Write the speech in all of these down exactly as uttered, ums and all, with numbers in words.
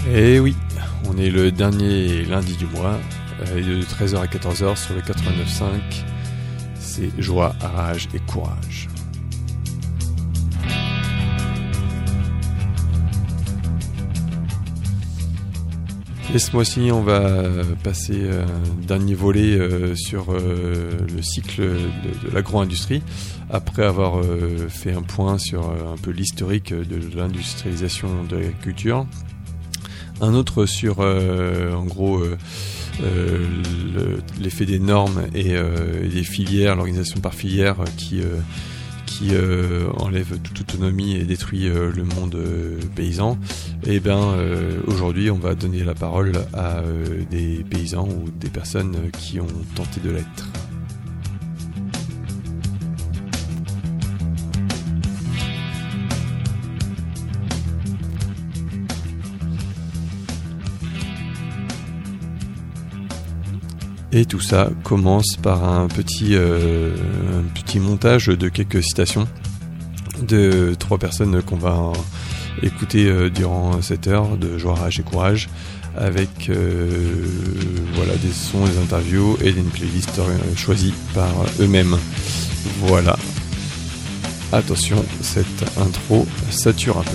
Et oui, on est le dernier lundi du mois, euh, de treize heures à quatorze heures sur le quatre-vingt-neuf virgule cinq. C'est joie, rage et courage. Et ce mois-ci, on va passer un dernier volet euh, sur euh, le cycle de, de l'agro-industrie, après avoir euh, fait un point sur euh, un peu l'historique de l'industrialisation de l'agriculture. Un autre sur, euh, en gros, euh, euh, le, l'effet des normes et, euh, et des filières, l'organisation par filière qui, euh, qui euh, enlève toute autonomie et détruit euh, le monde euh, paysan. Et bien, euh, aujourd'hui, on va donner la parole à euh, des paysans ou des personnes qui ont tenté de l'être. Et tout ça commence par un petit, euh, un petit montage de quelques citations de trois personnes qu'on va écouter euh, durant cette heure de joie, rage et courage, avec euh, voilà, des sons, des interviews et une playlist euh, choisie par eux-mêmes. Voilà. Attention, cette intro sature un peu.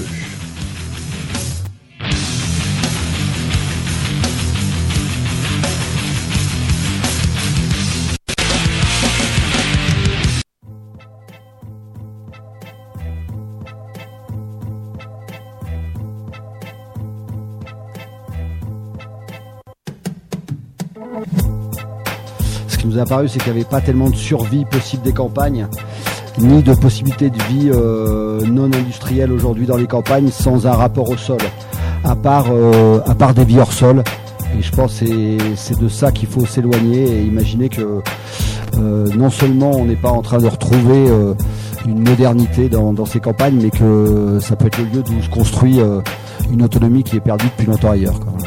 Ce qui nous a apparu, c'est qu'il n'y avait pas tellement de survie possible des campagnes, ni de possibilité de vie euh, non industrielle aujourd'hui dans les campagnes sans un rapport au sol, à part, euh, à part des vies hors sol. Et je pense que c'est, c'est de ça qu'il faut s'éloigner et imaginer que euh, non seulement on n'est pas en train de retrouver euh, une modernité dans, dans ces campagnes, mais que ça peut être le lieu d'où se construit euh, une autonomie qui est perdue depuis longtemps ailleurs, quoi.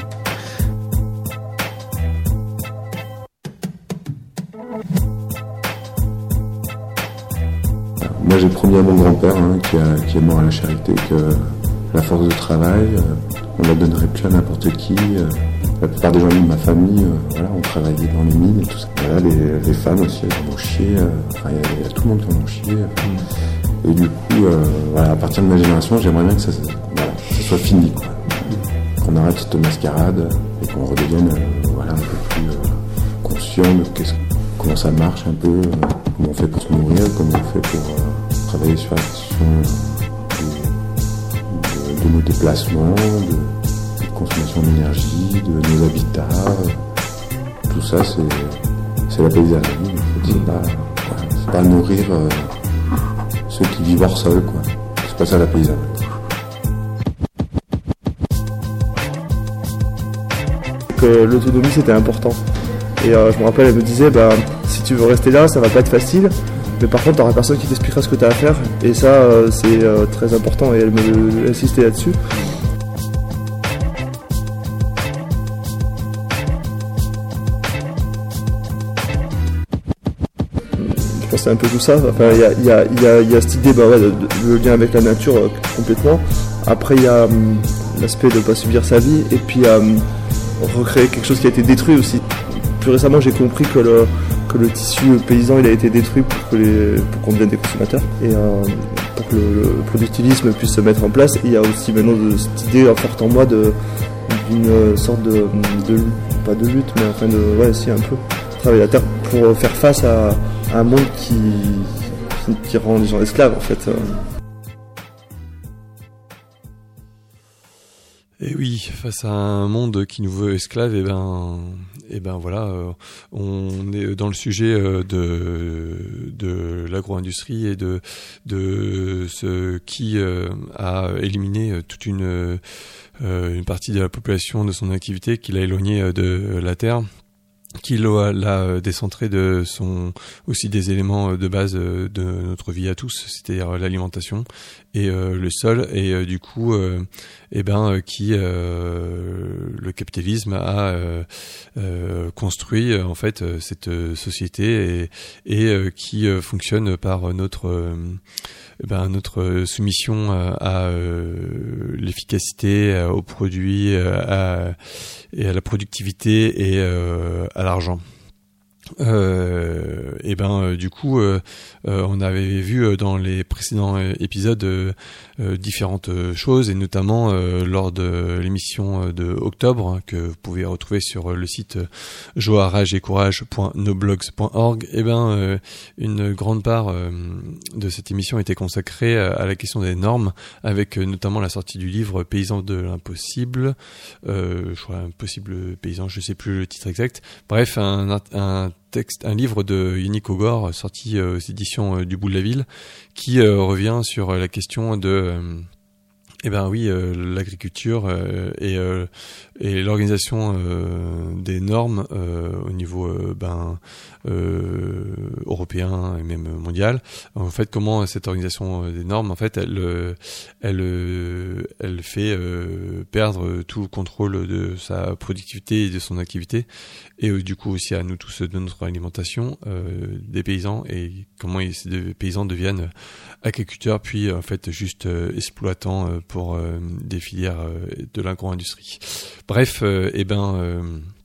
Moi, j'ai promis à mon grand-père, hein, qui, a, qui est mort à la charité, que la force de travail, euh, on la donnerait plus à n'importe qui. Euh, la plupart des gens de ma famille, euh, voilà, on travaillait dans les mines et tout ça. Voilà, les, les femmes aussi, elles en ont chié. Euh, enfin, il y, y a tout le monde qui en a chié. Euh, et du coup, euh, voilà, à partir de ma génération, j'aimerais bien que ça, ça, voilà, ça soit fini, quoi. Qu'on arrête cette mascarade et qu'on redevienne, euh, voilà, un peu plus euh, conscient de qu'est-ce, comment ça marche un peu, euh, comment on fait pour se nourrir, comment on fait pour euh, travailler sur la question de, de, de nos déplacements, de, de consommation d'énergie, de nos habitats. Tout ça, c'est, c'est la paysannerie. En fait. C'est pas, voilà, c'est pas nourrir euh, ceux qui vivent hors sol, quoi. C'est pas ça la paysannerie. Que l'autonomie c'était important. Et euh, je me rappelle, elle me disait, bah, si tu veux rester là, ça va pas être facile, mais par contre, t'auras personne qui t'expliquera ce que t'as à faire. Et ça, euh, c'est euh, très important, et elle me insistait là-dessus. Je pense que c'est un peu tout ça. Enfin, il y a, y a, y a, y a cette idée, bah, ouais, de, de, le lien avec la nature euh, complètement. Après, il y a hum, l'aspect de ne pas subir sa vie, et puis hum, recréer quelque chose qui a été détruit aussi. Plus récemment, j'ai compris que le, que le tissu paysan il a été détruit pour, que les, pour qu'on devienne des consommateurs et euh, pour que le, le productivisme puisse se mettre en place. Et il y a aussi maintenant de, cette idée forte en moi de, d'une sorte de, de, pas de lutte, mais enfin de, ouais, si un peu, travailler la terre pour faire face à, à un monde qui, qui, qui rend les gens esclaves en fait. Et oui, face à un monde qui nous veut esclaves, et ben, et ben voilà, euh, on est dans le sujet euh, de de l'agro-industrie et de de ce qui euh, a éliminé toute une euh, une partie de la population de son activité, qui l'a éloigné de la terre. qui l'a, l'a décentré de son aussi des éléments de base de notre vie à tous, c'est-à-dire l'alimentation et euh, le sol, et euh, du coup euh, eh ben qui euh, le capitalisme a euh, euh, construit en fait cette société et, et euh, qui euh, fonctionne par notre euh, eh ben notre soumission à, à euh, l'efficacité, à, aux produits, à, et à la productivité et euh, à l'argent. Euh, et ben euh, du coup euh, euh, on avait vu euh, dans les précédents épisodes euh, euh, différentes choses, et notamment euh, lors de l'émission de octobre que vous pouvez retrouver sur le site joie rage et courage point noblogs point org. Et ben euh, une grande part euh, de cette émission était consacrée à la question des normes, avec euh, notamment la sortie du livre Paysans de l'impossible, euh, je crois Impossible paysan, je sais plus le titre exact. Bref, un, un texte, un livre de Yannick Ogor sorti euh, aux éditions euh, du Bout de la Ville, qui euh, revient sur euh, la question de euh, eh ben oui euh, l'agriculture euh, et euh, et l'organisation euh, des normes euh, au niveau euh, ben euh, européen et même mondial. En fait, comment cette organisation des normes, en fait, elle elle elle fait euh, perdre tout le contrôle de sa productivité et de son activité, et euh, du coup aussi à nous tous de notre alimentation euh, des paysans, et comment ils, ces paysans deviennent agriculteurs puis en fait juste euh, exploitants euh, pour euh, des filières euh, de l'agro-industrie. Bref, euh, et ben euh,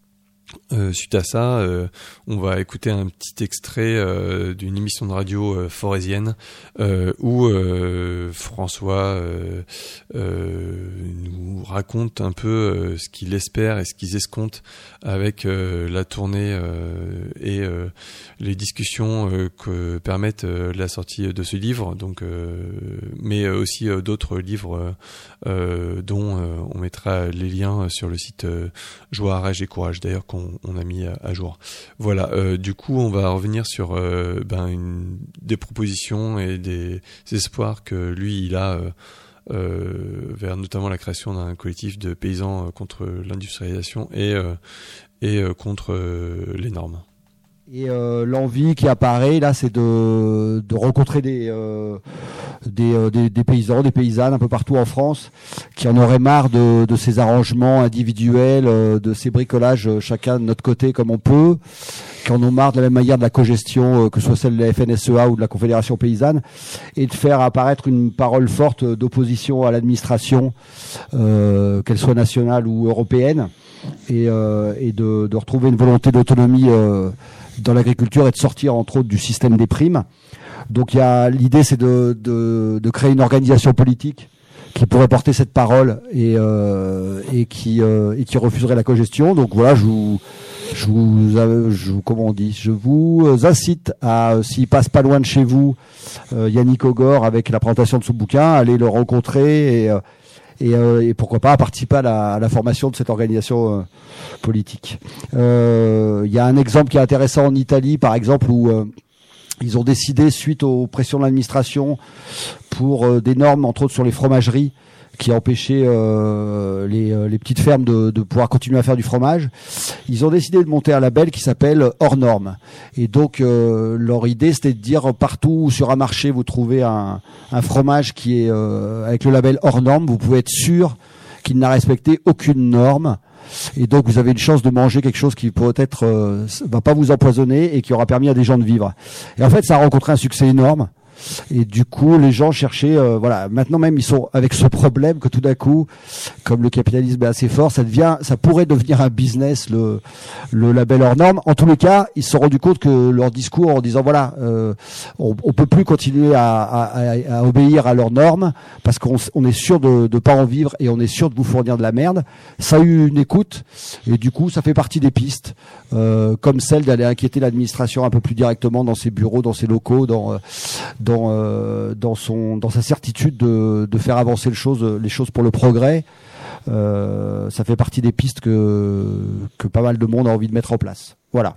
Euh, suite à ça, euh, on va écouter un petit extrait euh, d'une émission de radio euh, forésienne euh, où euh, François euh, euh, nous raconte un peu euh, ce qu'il espère et ce qu'ils escomptent avec euh, la tournée euh, et euh, les discussions euh, que permettent euh, la sortie de ce livre. Donc, euh, mais aussi euh, d'autres livres euh, dont euh, on mettra les liens sur le site euh, Joie, Rage et Courage, d'ailleurs, qu'on on a mis à, à jour. Voilà, euh, du coup on va revenir sur euh, ben, une, des propositions et des, des espoirs que lui il a euh, euh, vers notamment la création d'un collectif de paysans euh, contre l'industrialisation et, euh, et euh, contre euh, les normes. Et euh, l'envie qui apparaît là, c'est de, de rencontrer des, euh, des, euh, des, des paysans, des paysannes un peu partout en France, qui en auraient marre de, de ces arrangements individuels, euh, de ces bricolages euh, chacun de notre côté comme on peut, qui en ont marre de la même manière de la cogestion, euh, que ce soit celle de la F N S E A ou de la Confédération paysanne, et de faire apparaître une parole forte d'opposition à l'administration, euh, qu'elle soit nationale ou européenne, et, euh, et de, de retrouver une volonté d'autonomie euh, dans l'agriculture et de sortir entre autres du système des primes. Donc il y a l'idée, c'est de, de, de créer une organisation politique qui pourrait porter cette parole et, euh, et qui euh, et qui refuserait la cogestion. Donc voilà, je vous je vous, je vous comment on dit, je vous incite à, s'il passe pas loin de chez vous, euh, Yannick Ogor avec la présentation de son bouquin, allez le rencontrer et euh, Et, euh, et pourquoi pas participer à la, à la formation de cette organisation euh, politique. Il euh, y a un exemple qui est intéressant en Italie, par exemple, où euh, ils ont décidé, suite aux pressions de l'administration, pour euh, des normes, entre autres sur les fromageries, qui empêchaient euh, les, euh, les petites fermes de, de pouvoir continuer à faire du fromage, ils ont décidé de monter un label qui s'appelle hors norme. Et donc euh, leur idée, c'était de dire partout où sur un marché vous trouvez un, un fromage qui est euh, avec le label hors norme, vous pouvez être sûr qu'il n'a respecté aucune norme. Et donc vous avez une chance de manger quelque chose qui peut-être euh, va pas vous empoisonner et qui aura permis à des gens de vivre. Et en fait, ça a rencontré un succès énorme. Et du coup, les gens cherchaient, euh, voilà, maintenant même ils sont avec ce problème que tout d'un coup, comme le capitalisme est assez fort, ça devient, ça pourrait devenir un business, le le label hors norme. En tous les cas, ils se sont rendus compte que leur discours en disant voilà, euh, on, on peut plus continuer à, à, à obéir à leurs normes parce qu'on on est sûr de de pas en vivre et on est sûr de vous fournir de la merde. Ça a eu une écoute et du coup, ça fait partie des pistes, euh, comme celle d'aller inquiéter l'administration un peu plus directement dans ses bureaux, dans ses locaux, dans dans Dans, euh, dans son dans sa certitude de, de faire avancer les choses les choses pour le progrès. Euh, ça fait partie des pistes que que pas mal de monde a envie de mettre en place. Voilà.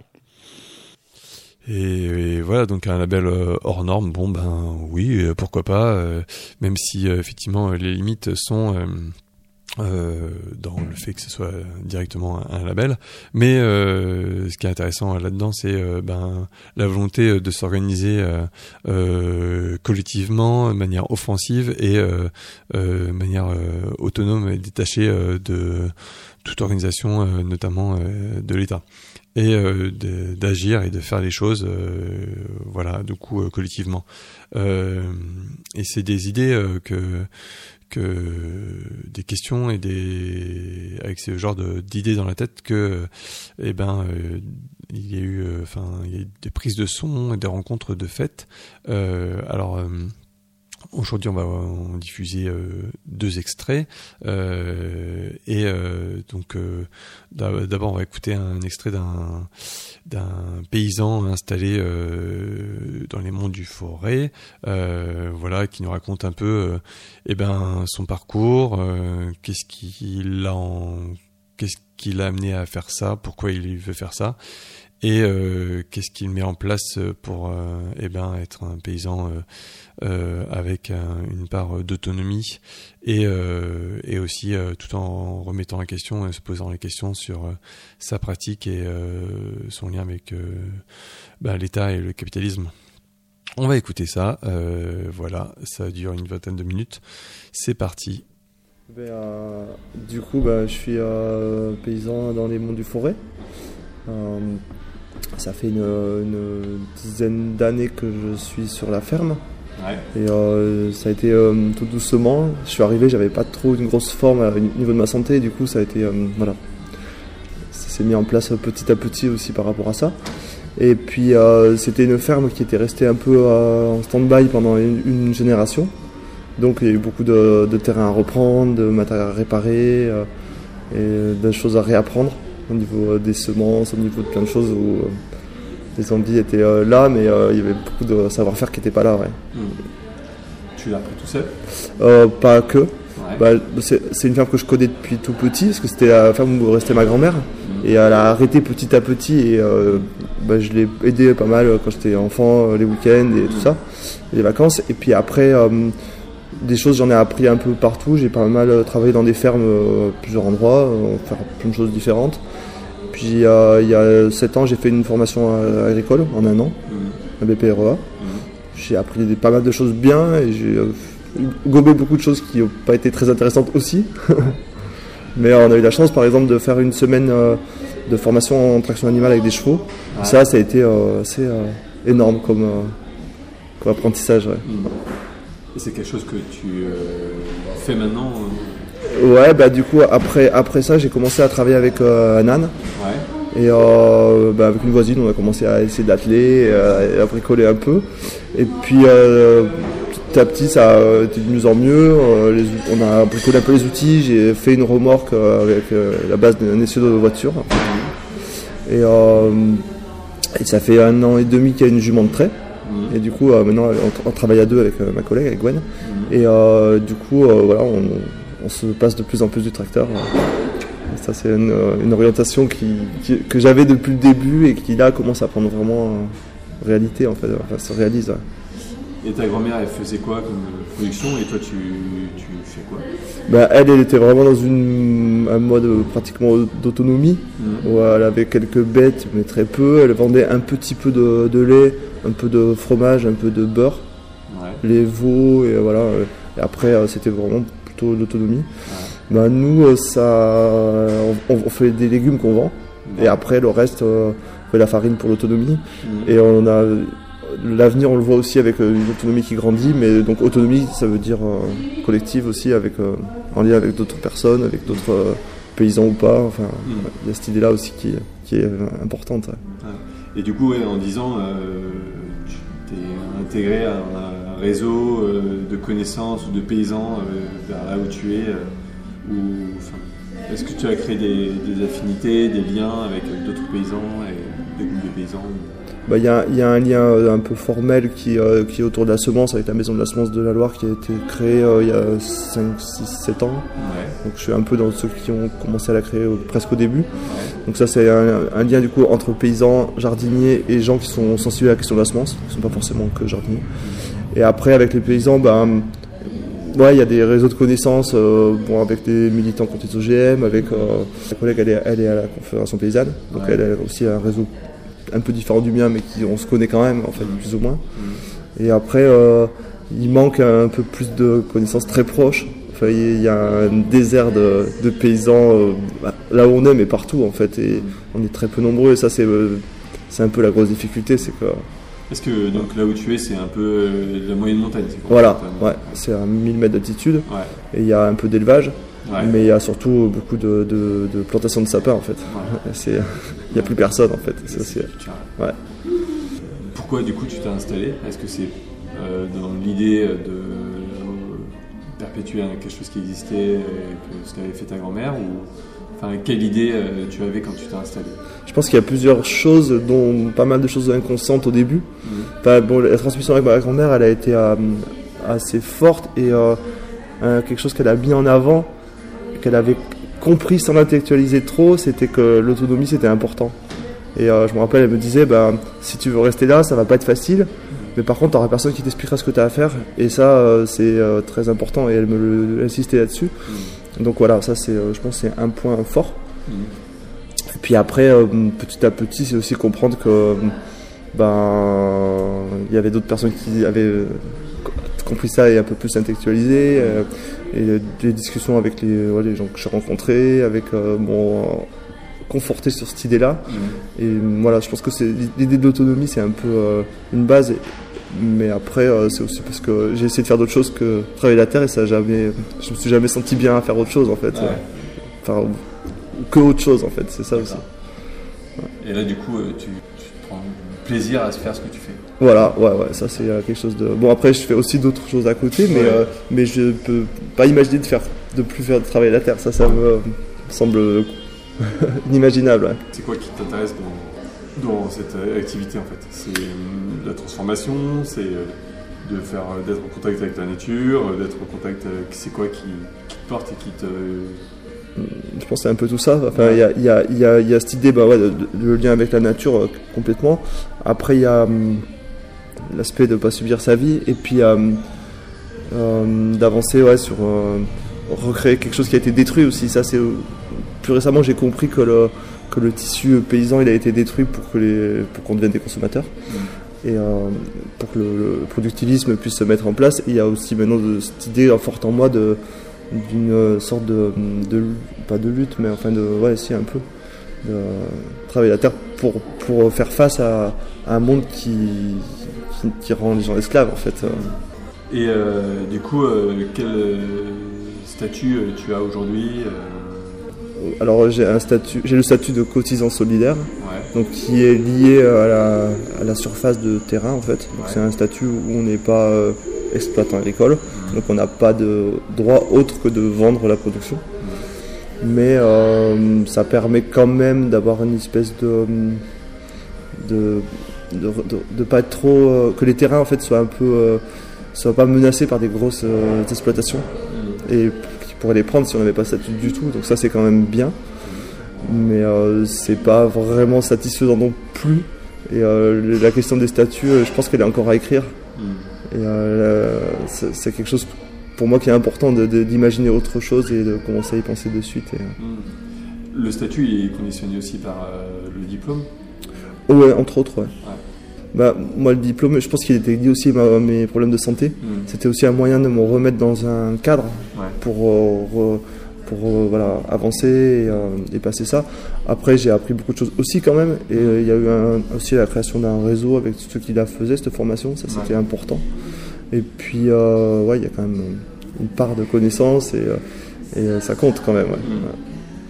Et, et voilà, donc un label euh, hors norme, bon ben oui, euh, pourquoi pas, euh, même si euh, effectivement les limites sont euh, Euh, dans le fait que ce soit directement un, un label, mais euh, ce qui est intéressant là-dedans, c'est euh, ben la volonté de s'organiser euh, euh, collectivement, de manière offensive et euh, euh, manière euh, autonome et détachée euh, de toute organisation, euh, notamment euh, de l'État, et euh, de, d'agir et de faire les choses, euh, voilà, du coup euh, collectivement. Euh, et c'est des idées euh, que que des questions et des avec ce genre de d'idées dans la tête que eh ben euh, il y a eu enfin euh, il y a eu des prises de son et des rencontres de fait. Euh, alors euh, aujourd'hui, on va en diffuser euh, deux extraits euh, et euh, donc euh, d'abord on va écouter un extrait d'un d'un paysan installé euh, dans les monts du Forêt, euh, voilà, qui nous raconte un peu euh, eh ben son parcours, euh, qu'est-ce qui l'a en... qu'est-ce qui l'a amené à faire ça, pourquoi il veut faire ça. Et euh, qu'est-ce qu'il met en place pour euh, eh ben être un paysan euh, euh, avec un, une part d'autonomie et euh, et aussi euh, tout en remettant en question et se posant les questions sur euh, sa pratique et euh, son lien avec euh, ben, l'État et le capitalisme. On va écouter ça. Euh, voilà, ça dure une vingtaine de minutes. C'est parti. Ben, euh, du coup, ben, je suis euh, paysan dans les monts du Forêt. Euh, Ça fait une, une dizaine d'années que je suis sur la ferme. Ouais. Et euh, ça a été euh, tout doucement. Je suis arrivé, j'avais pas trop une grosse forme au niveau de ma santé. Du coup, ça a été euh, voilà, ça s'est mis en place petit à petit aussi par rapport à ça. Et puis euh, c'était une ferme qui était restée un peu euh, en stand-by pendant une, une génération. Donc il y a eu beaucoup de, de terrain à reprendre, de matériel à réparer euh, et de choses à réapprendre. Au niveau des semences, au niveau de plein de choses où euh, les envies étaient euh, là, mais euh, il y avait beaucoup de savoir-faire qui n'était pas là. Ouais. Mmh. Tu l'as appris tout seul ? euh, Pas que. Ouais. Bah, c'est, c'est une ferme que je connais depuis tout petit, parce que c'était la ferme où restait ma grand-mère. Mmh. Et elle a arrêté petit à petit, et euh, bah, je l'ai aidé pas mal quand j'étais enfant, les week-ends et tout mmh. ça, les vacances. Et puis après, euh, des choses, j'en ai appris un peu partout. J'ai pas mal travaillé dans des fermes, euh, plusieurs endroits, euh, faire plein de choses différentes. Puis euh, il y a sept ans, j'ai fait une formation agricole en un an, mmh. un B P R E A. Mmh. J'ai appris des, pas mal de choses bien et j'ai euh, gobé beaucoup de choses qui n'ont pas été très intéressantes aussi. Mais on a eu la chance, par exemple, de faire une semaine euh, de formation en traction animale avec des chevaux. Ouais. Ça, ça a été euh, assez euh, énorme comme, euh, comme apprentissage. Ouais. Mmh. Et c'est quelque chose que tu euh, fais maintenant euh... Ouais, bah du coup, après, après ça, j'ai commencé à travailler avec euh, un âne. Ouais. Et euh, bah, avec une voisine, on a commencé à essayer d'atteler, euh, et à bricoler un peu. Et puis, euh, petit à petit, ça a été de mieux en mieux. Euh, les, on a bricolé un peu les outils. J'ai fait une remorque euh, avec euh, la base d'un essieu de voiture. Et, euh, et ça fait un an et demi qu'il y a une jument de trait. Mmh. Et du coup, euh, maintenant, on, on travaille à deux avec euh, ma collègue, avec Gwen. Mmh. Et euh, du coup, euh, voilà, on, on se passe de plus en plus du tracteur. Et ça, c'est une, une orientation qui, qui, que j'avais depuis le début et qui, là, commence à prendre vraiment euh, réalité, en fait. Enfin, se réalise. Ouais. Et ta grand-mère, elle faisait quoi comme production et toi, tu, tu fais quoi ? Bah, elle, elle était vraiment dans une, un mode pratiquement d'autonomie, mmh. où elle avait quelques bêtes, mais très peu. Elle vendait un petit peu de, de lait, un peu de fromage, un peu de beurre, ouais. les veaux, et voilà. Et après, c'était vraiment plutôt l'autonomie. Ouais. Bah, nous, ça, on, on fait des légumes qu'on vend, mmh. et après, le reste, on fait la farine pour l'autonomie. Mmh. Et on a... L'avenir, on le voit aussi avec une autonomie qui grandit, mais donc autonomie, ça veut dire euh, collective aussi, avec, euh, en lien avec d'autres personnes, avec d'autres euh, paysans ou pas. Enfin, il mmh. y a cette idée-là aussi qui, qui est euh, importante. Ouais. Et du coup, ouais, en dix ans, euh, tu t'es intégré à un réseau euh, de connaissances ou de paysans euh, vers là où tu es. Euh, où, enfin, est-ce que tu as créé des, des affinités, des liens avec d'autres paysans et des groupes de paysans ? Bah, y a, y a un lien euh, un peu formel qui, euh, qui est autour de la semence, avec la maison de la semence de la Loire qui a été créée euh, il y a cinq, six, sept ans. Ouais. Donc je suis un peu dans ceux qui ont commencé à la créer euh, presque au début. Ouais. Donc ça, c'est un, un lien du coup entre paysans, jardiniers et gens qui sont sensibles à la question de la semence, qui ne sont pas forcément que jardiniers. Et après, avec les paysans, bah, Ouais, il y a des réseaux de connaissances, euh, bon, avec des militants contre les O G M, avec euh, sa collègue, elle est, elle est à la Confédération Paysanne, donc ouais. Elle a aussi un réseau un peu différent du mien, mais qui, on se connaît quand même, en fait, mmh. plus ou moins. Mmh. Et après, euh, il manque un peu plus de connaissances très proches. Enfin, il y a un désert de, de paysans euh, là où on est, mais partout, en fait, et mmh. on est très peu nombreux, et ça, c'est, euh, c'est un peu la grosse difficulté, c'est que... Parce que donc, là où tu es, c'est un peu euh, la moyenne montagne, c'est quoi? Voilà, ouais, c'est à mille mètres d'altitude, ouais. Et il y a un peu d'élevage. Ouais. Mais il y a surtout beaucoup de, de, de plantations de sapins en fait. Ouais. C'est, il n'y a plus personne en fait. Ça, c'est, ouais. Pourquoi du coup tu t'es installé? Est-ce que c'est euh, dans l'idée de perpétuer quelque chose qui existait et que ce qu'avait fait ta grand-mère ou enfin, quelle idée euh, tu avais quand tu t'es installé? Je pense qu'il y a plusieurs choses, dont pas mal de choses inconscientes au début. Mmh. Enfin, bon, la transmission avec ma grand-mère, elle a été euh, assez forte et euh, euh, quelque chose qu'elle a mis en avant, qu'elle avait compris sans l'intellectualiser trop, c'était que l'autonomie c'était important. Et euh, je me rappelle, elle me disait, bah, si tu veux rester là, ça va pas être facile, mais par contre, tu n'auras personne qui t'expliquera ce que tu as à faire, et ça, euh, c'est euh, très important, et elle me le, insistait là-dessus. Mmh. Donc voilà, ça, c'est, euh, je pense que c'est un point fort. Mmh. Et puis après, euh, petit à petit, c'est aussi comprendre que ben, il y avait d'autres personnes qui avaient compris ça et un peu plus intellectualisé, euh, et des discussions avec les, ouais, les gens que j'ai rencontrés, avec euh, m'ont conforté sur cette idée-là. Mmh. Et voilà, je pense que c'est, l'idée de l'autonomie, c'est un peu euh, une base, mais après, euh, c'est aussi parce que j'ai essayé de faire d'autres choses que travailler la terre, et ça a jamais, je me suis jamais senti bien à faire autre chose en fait. Ouais. Enfin, que autre chose en fait, c'est ça aussi. Ouais. Et là, du coup, tu, tu prends plaisir à faire ce que tu fais. Voilà, ouais, ouais, ça c'est quelque chose de. Bon, après, je fais aussi d'autres choses à côté, mais, ouais. euh, mais je peux pas imaginer de faire, de plus faire de travailler la terre. Ça, ça me semble inimaginable. Ouais. C'est quoi qui t'intéresse dans, dans cette activité en fait? C'est la transformation, c'est de faire, d'être en contact avec la nature, d'être en contact avec. C'est quoi qui, qui te porte et qui te. Je pense que c'est un peu tout ça. Enfin, il y a, y a, y a, y a cette idée, bah ouais, de, de, le lien avec la nature euh, complètement. Après, il y a hum, l'aspect de ne pas subir sa vie, et puis hum, hum, d'avancer ouais, sur euh, recréer quelque chose qui a été détruit aussi. Ça, c'est plus récemment j'ai compris que le que le tissu paysan il a été détruit pour que les pour qu'on devienne des consommateurs. Mmh. Et euh, pour que le, le productivisme puisse se mettre en place. Et il y a aussi maintenant de, cette idée forte en moi de d'une sorte de, de pas de lutte mais enfin de ouais si un peu de travailler la terre pour pour faire face à, à un monde qui, qui qui rend les gens esclaves en fait. Et euh, du coup euh, quel statut tu as aujourd'hui? Alors j'ai un statut j'ai le statut de cotisant solidaire, ouais. Donc qui est lié à la à la surface de terrain en fait. Donc ouais. C'est un statut où on n'est pas euh, exploitant agricole, mmh. Donc on n'a pas de droit autre que de vendre la production. Mmh. Mais euh, ça permet quand même d'avoir une espèce de de de, de, de pas être trop euh, que les terrains en fait soient un peu euh, soient pas menacés par des grosses euh, exploitations, mmh. Et qui pourraient les prendre si on n'avait pas de statut du tout. Donc ça c'est quand même bien, mais euh, c'est pas vraiment satisfaisant non plus. Et euh, la question des statuts, je pense qu'elle est encore à écrire. Mmh. Et euh, c'est, c'est quelque chose pour moi qui est important de, de, d'imaginer autre chose et de commencer à y penser de suite. Et, mmh. Le statut il est conditionné aussi par euh, le diplôme? Oh ouais, entre autres, ouais. ouais. Bah, moi, le diplôme, je pense qu'il était lié aussi à mes problèmes de santé. Mmh. C'était aussi un moyen de me remettre dans un cadre, ouais. pour, euh, re, pour euh, voilà, avancer et, euh, et passer ça. Après, j'ai appris beaucoup de choses aussi quand même. Et il euh, y a eu un, aussi la création d'un réseau avec ceux qui la faisaient, cette formation. Ça, c'était ouais. important. Et puis, euh, ouais, il y a quand même une part de connaissances et, euh, et ça compte quand même. Ouais. Mmh. Ouais.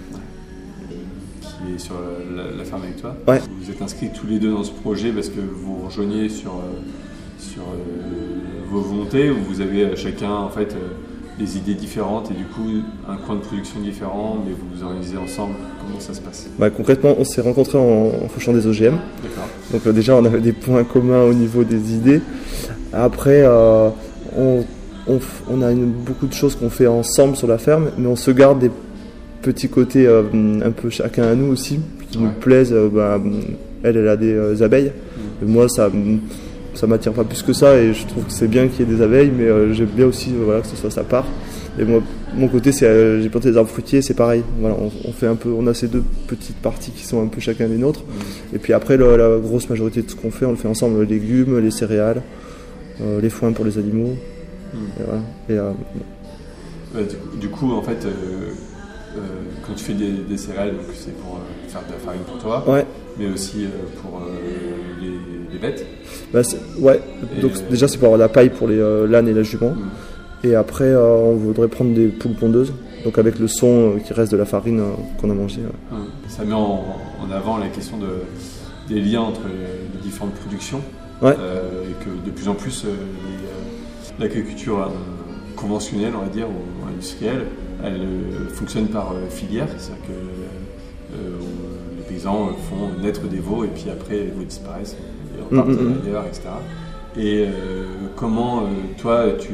Qui est sur la, la ferme avec toi. Ouais. Vous êtes inscrits tous les deux dans ce projet parce que vous rejoignez sur, sur euh, vos volontés, ou vous avez chacun en fait euh, des idées différentes et du coup un coin de production différent, mais vous vous organisez ensemble. Comment ça se passe? Bah, concrètement, on s'est rencontrés en, en fauchant des O G M. D'accord. Donc euh, déjà, on avait des points communs au niveau des idées. Après, euh, on, on, on a une, beaucoup de choses qu'on fait ensemble sur la ferme, mais on se garde des petits côtés euh, un peu chacun à nous aussi, qui ouais. nous plaisent. Euh, bah, elle, elle a des euh, abeilles. Mmh. Et moi, ça, ça m'attire pas plus que ça, et je trouve que c'est bien qu'il y ait des abeilles, mais euh, j'aime bien aussi euh, voilà, que ce soit sa part. Et moi, mon côté, c'est euh, j'ai planté des arbres fruitiers, c'est pareil. Voilà, on, on fait un peu, on a ces deux petites parties qui sont un peu chacun des nôtres. Mmh. Et puis après, le, la grosse majorité de ce qu'on fait, on le fait ensemble, les légumes, les céréales, euh, les foins pour les animaux. Mmh. Et voilà. Et, euh, ouais, du, coup, du coup, en fait, euh, euh, quand tu fais des, des céréales, donc c'est pour euh, faire de la farine pour toi, ouais. mais aussi euh, pour euh, les, les bêtes. Bah, ouais, et donc euh... déjà c'est pour avoir de la paille pour les euh, l'âne et la jument. Mmh. Et après, euh, on voudrait prendre des poules pondeuses, donc avec le son euh, qui reste de la farine euh, qu'on a mangée. Ouais. Ça met en, en avant la question de, des liens entre les différentes productions, ouais. euh, et que de plus en plus, euh, les, euh, l'agriculture euh, conventionnelle, on va dire, ou industrielle, elle euh, fonctionne par euh, filière, c'est-à-dire que euh, les paysans font naître des veaux et puis après les veaux disparaissent et repartent mmh, ailleurs, et cetera. Et euh, comment, euh, toi, tu...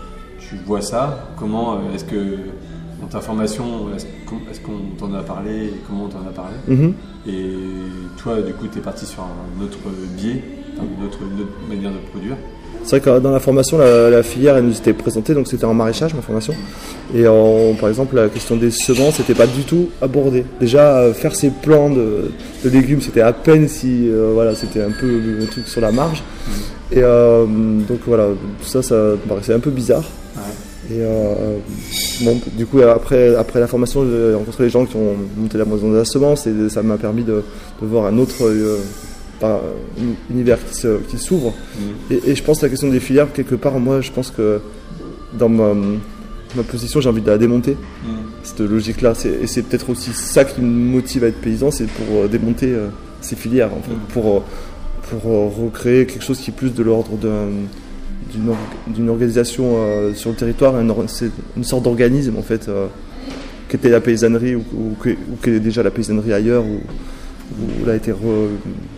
tu vois ça, comment euh, est-ce que dans ta formation, est-ce, est-ce qu'on t'en a parlé et comment on t'en a parlé mm-hmm. Et toi, du coup, tu es parti sur un autre biais, une autre, une autre manière de produire. C'est vrai que dans la formation, la, la filière, elle nous était présentée, donc c'était en maraîchage, ma formation. Et en, par exemple, la question des semences n'était pas du tout abordée. Déjà, euh, faire ses plants de, de légumes, c'était à peine si, euh, voilà, c'était un peu un truc sur la marge. Mm. Et euh, donc voilà, ça, ça me paraissait un peu bizarre. Ouais. Et euh, bon, du coup, après, après la formation, j'ai rencontré les gens qui ont monté la maison de la semence et ça m'a permis de, de voir un autre euh, par, un univers qui, se, qui s'ouvre. Mmh. Et, et je pense que la question des filières, quelque part, moi, je pense que dans ma, ma position, j'ai envie de la démonter, mmh. cette logique-là. C'est, et c'est peut-être aussi ça qui me motive à être paysan, c'est pour euh, démonter euh, ces filières, en fait, mmh. pour, euh, pour euh, recréer quelque chose qui est plus de l'ordre d'un... D'une, or- d'une organisation euh, sur le territoire, une, or- c'est une sorte d'organisme en fait, euh, qu'était la paysannerie ou, ou, ou qu'est déjà la paysannerie ailleurs, où, où elle a été re-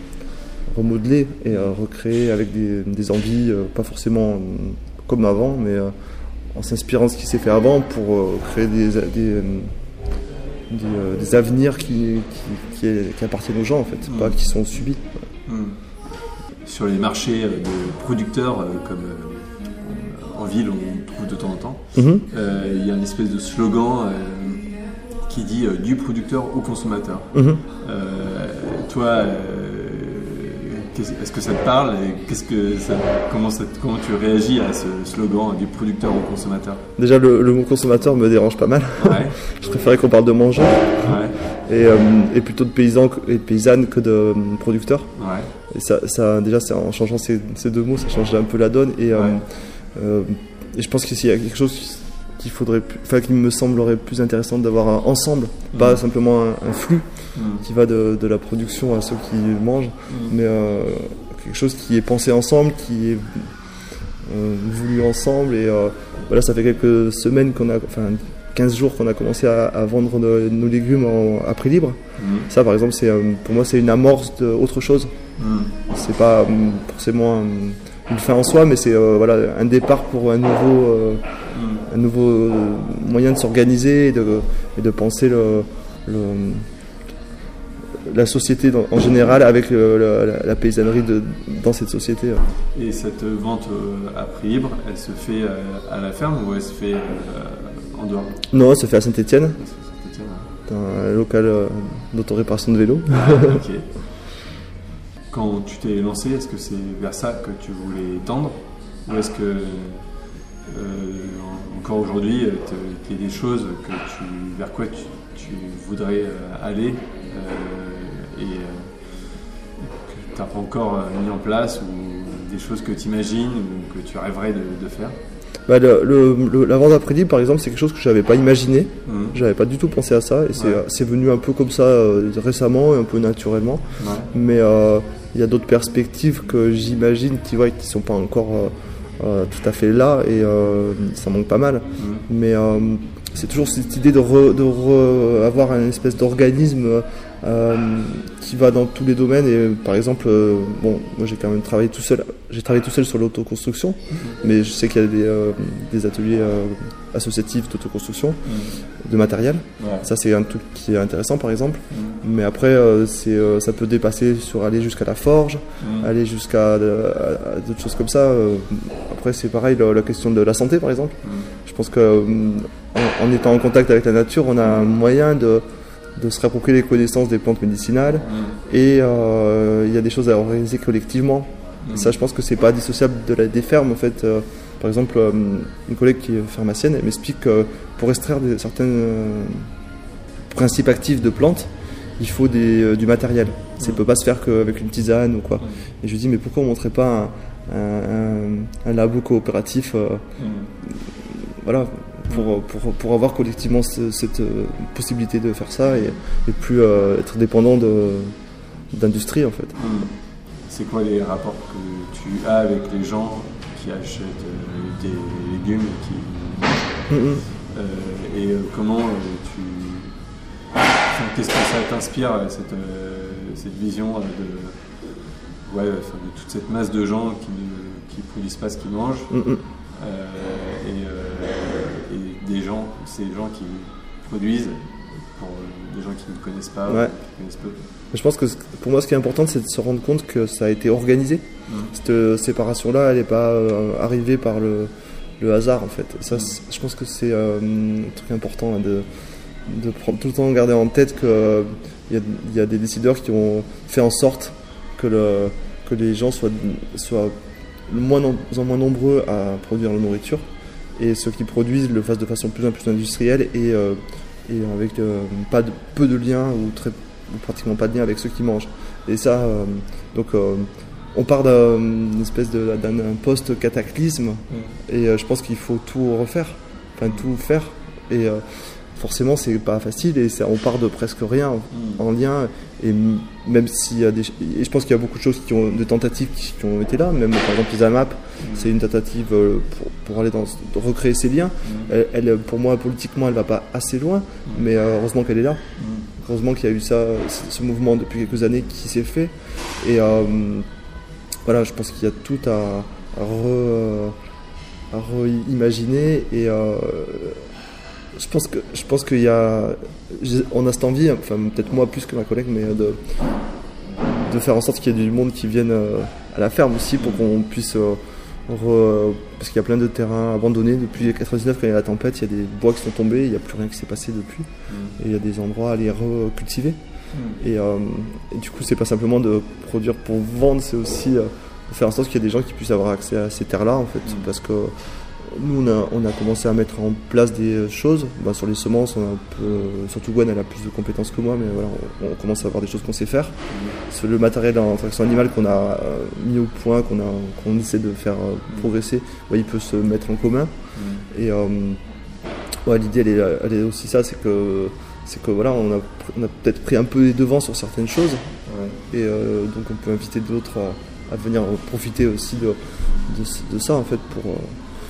remodelée et euh, recréée avec des, des envies, euh, pas forcément euh, comme avant, mais euh, en s'inspirant de ce qui s'est fait avant pour euh, créer des, des, euh, des, euh, des avenirs qui, qui, qui, qui appartiennent aux gens en fait, mmh. pas qui sont subis. Mmh. Sur les marchés de producteurs, euh, comme euh, en ville on trouve de temps en temps, mm-hmm. euh, il y a une espèce de slogan euh, qui dit euh, du producteur au consommateur. Mm-hmm. Euh, toi, euh, est-ce que ça te parle et qu'est-ce que ça, comment, ça, comment tu réagis à ce slogan du producteur au consommateur? Déjà, le, le mot consommateur me dérange pas mal. Ouais. Je préférais qu'on parle de mangeurs ouais. et, euh, et plutôt de paysans et de paysannes que de euh, producteurs. Ouais. Et ça, ça, déjà, c'est en changeant ces, ces deux mots, ça change un peu la donne. Et, ouais. euh, euh, et je pense qu'il y a quelque chose qu'il faudrait, enfin, qui me semblerait plus intéressant d'avoir un ensemble, mmh. pas simplement un, un flux mmh. qui va de, de la production à ceux qui mangent, mmh. mais euh, quelque chose qui est pensé ensemble, qui est euh, voulu ensemble. Et euh, voilà, ça fait quelques semaines qu'on a, enfin quinze jours qu'on a commencé à, à vendre de, nos légumes en, à prix libre. Mmh. Ça, par exemple, c'est, pour moi, c'est une amorce d'autre chose. Mmh. C'est pas forcément une fin en soi, mais c'est euh, voilà, un départ pour un nouveau, euh, mmh. un nouveau euh, moyen de s'organiser et de, et de penser le, le, la société dans, en général avec le, la, la paysannerie de, dans cette société. Et cette vente à prix libre, elle se fait à la ferme ou elle se fait en dehors? Non, elle se fait à Saint-Étienne, Saint-Étienne ouais. dans un local d'autoréparation de vélos. Ah, ok. Quand tu t'es lancé, est-ce que c'est vers ça que tu voulais tendre? Ou est-ce que, euh, encore aujourd'hui, il y a des choses que tu, vers quoi tu, tu voudrais aller euh, et euh, que tu n'as pas encore mis en place, ou des choses que tu imagines ou que tu rêverais de, de faire? Bah, le, le, le, la vente à prix libre, par exemple, c'est quelque chose que je n'avais pas imaginé. Mmh. Je n'avais pas du tout pensé à ça. Et c'est, ouais. c'est venu un peu comme ça euh, récemment et un peu naturellement. Ouais. Mais il euh, y a d'autres perspectives que j'imagine qui ne ouais, qui sont pas encore euh, euh, tout à fait là. Et euh, ça manque pas mal. Mmh. Mais euh, c'est toujours cette idée de, re, de re, avoir un espèce d'organisme euh, qui va dans tous les domaines. Et par exemple, euh, bon, moi j'ai quand même travaillé tout seul. J'ai travaillé tout seul sur l'autoconstruction, mmh. mais je sais qu'il y a des, euh, des ateliers euh, associatifs d'autoconstruction, mmh. de matériel. Ouais. Ça, c'est un truc qui est intéressant, par exemple. Mmh. Mais après, euh, c'est, euh, ça peut dépasser sur aller jusqu'à la forge, mmh. aller jusqu'à euh, à, à d'autres choses comme ça. Euh, après, c'est pareil, la, la question de la santé, par exemple. Mmh. Je pense qu'en euh, en étant en contact avec la nature, on a un moyen de, de se réapproprier les connaissances des plantes médicinales. Mmh. Et il euh, y a des choses à organiser collectivement. Mmh. Ça, je pense que c'est pas dissociable de la, des fermes, en fait. Euh, par exemple, euh, une collègue qui est pharmacienne, elle m'explique que pour extraire des, certains euh, principes actifs de plantes, il faut des, euh, du matériel. Ça ne mmh. peut pas se faire qu'avec une tisane ou quoi. Mmh. Et je lui dis, mais pourquoi on ne montrait pas un, un, un labo coopératif euh, mmh. voilà, pour, pour, pour avoir collectivement ce, cette euh, possibilité de faire ça et, et plus euh, être dépendant de, d'industrie, en fait. Mmh. C'est quoi les rapports que tu as avec les gens qui achètent euh, des légumes et qui... Mmh. Euh, et euh, comment euh, tu... Enfin, qu'est-ce que ça t'inspire, cette, euh, cette vision de, ouais, enfin, de toute cette masse de gens qui ne qui produisent pas ce qu'ils mangent mmh. euh, et, euh, et des gens, ces gens qui produisent pour des gens qui ne connaissent pas, ouais. qui connaissent peu. Je pense que pour moi, ce qui est important, c'est de se rendre compte que ça a été organisé. Mmh. Cette séparation-là, elle n'est pas euh, arrivée par le, le hasard, en fait. Ça, mmh. je pense que c'est euh, un truc important, hein, de de prendre tout le temps garder en tête qu'il euh, y, y a des décideurs qui ont fait en sorte que, le, que les gens soient, soient de moins en moins nombreux à produire la nourriture et ceux qui produisent le fassent de façon plus en plus industrielle et, euh, et avec euh, pas de, peu de lien ou, très, ou pratiquement pas de lien avec ceux qui mangent. Et ça, euh, donc euh, on part d'une espèce de, d'un, d'un post-cataclysme mmh. et euh, je pense qu'il faut tout refaire, enfin tout faire et euh, forcément, c'est pas facile et ça, on part de presque rien mmh. en lien. Et même s'il y a des, et je pense qu'il y a beaucoup de choses qui ont, de tentatives qui, qui ont été là. Même par exemple, les A M A P, mmh. c'est une tentative pour, pour aller dans, recréer ces liens. Mmh. Elle, elle, pour moi, politiquement, elle va pas assez loin, mmh. mais euh, heureusement qu'elle est là. Mmh. Heureusement qu'il y a eu ça, ce mouvement depuis quelques années qui s'est fait. Et euh, voilà, je pense qu'il y a tout à, à, re, à re-imaginer et euh, Je pense que je pense qu'il y a, on a cette envie, enfin peut-être moi plus que ma collègue, mais de de faire en sorte qu'il y ait du monde qui vienne à la ferme aussi pour qu'on puisse re, parce qu'il y a plein de terrains abandonnés depuis quatre-vingt-dix-neuf quand il y a la tempête, il y a des bois qui sont tombés, il n'y a plus rien qui s'est passé depuis, et il y a des endroits à les recultiver. Et, euh, et du coup, c'est pas simplement de produire pour vendre, c'est aussi euh, faire en sorte qu'il y ait des gens qui puissent avoir accès à ces terres-là, en fait, parce que nous, on a, on a commencé à mettre en place des choses. Ben, sur les semences, on a un peu, surtout Gwen, elle a plus de compétences que moi, mais voilà, on, on commence à avoir des choses qu'on sait faire. Sur le matériel en traction animale qu'on a mis au point, qu'on, a, qu'on essaie de faire progresser, ben, il peut se mettre en commun. Mm. Et euh, ouais, l'idée, elle est, elle est aussi ça, c'est que, c'est que voilà, on a, on a peut-être pris un peu les devants sur certaines choses. Ouais. Et euh, donc, on peut inviter d'autres à, à venir profiter aussi de, de, de ça, en fait, pour. Euh,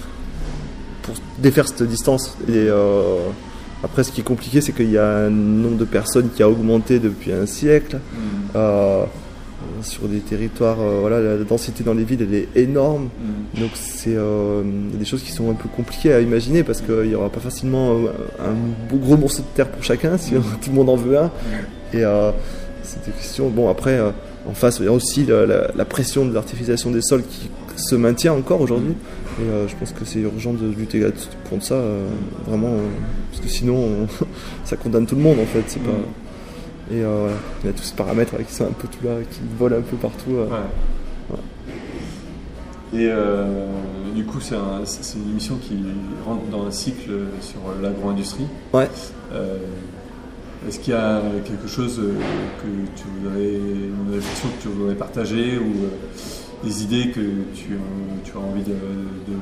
pour défaire cette distance. Et euh, après, ce qui est compliqué, c'est qu'il y a un nombre de personnes qui a augmenté depuis un siècle. Mmh. Euh, sur des territoires, euh, voilà, la densité dans les villes, elle est énorme. Mmh. Donc, c'est euh, des choses qui sont un peu compliquées à imaginer parce qu'il n'y aura pas facilement un gros morceau de terre pour chacun si mmh. tout le monde en veut un. Mmh. Et euh, c'est des questions. Bon, après, euh, en face, il y a aussi la, la, la pression de l'artificialisation des sols qui se maintient encore aujourd'hui. Et euh, je pense que c'est urgent de lutter contre ça, euh, vraiment, euh, parce que sinon, on, ça condamne tout le monde en fait. C'est pas... Et euh, voilà, il y a tous ces paramètres là, qui sont un peu tout là, qui volent un peu partout. Euh, ouais. Ouais. Et euh, du coup, c'est, un, c'est une émission qui rentre dans un cycle sur l'agro-industrie. Ouais. Euh, est-ce qu'il y a quelque chose que tu voudrais, une réflexion que tu voudrais partager ou des idées que tu, tu as envie de, de,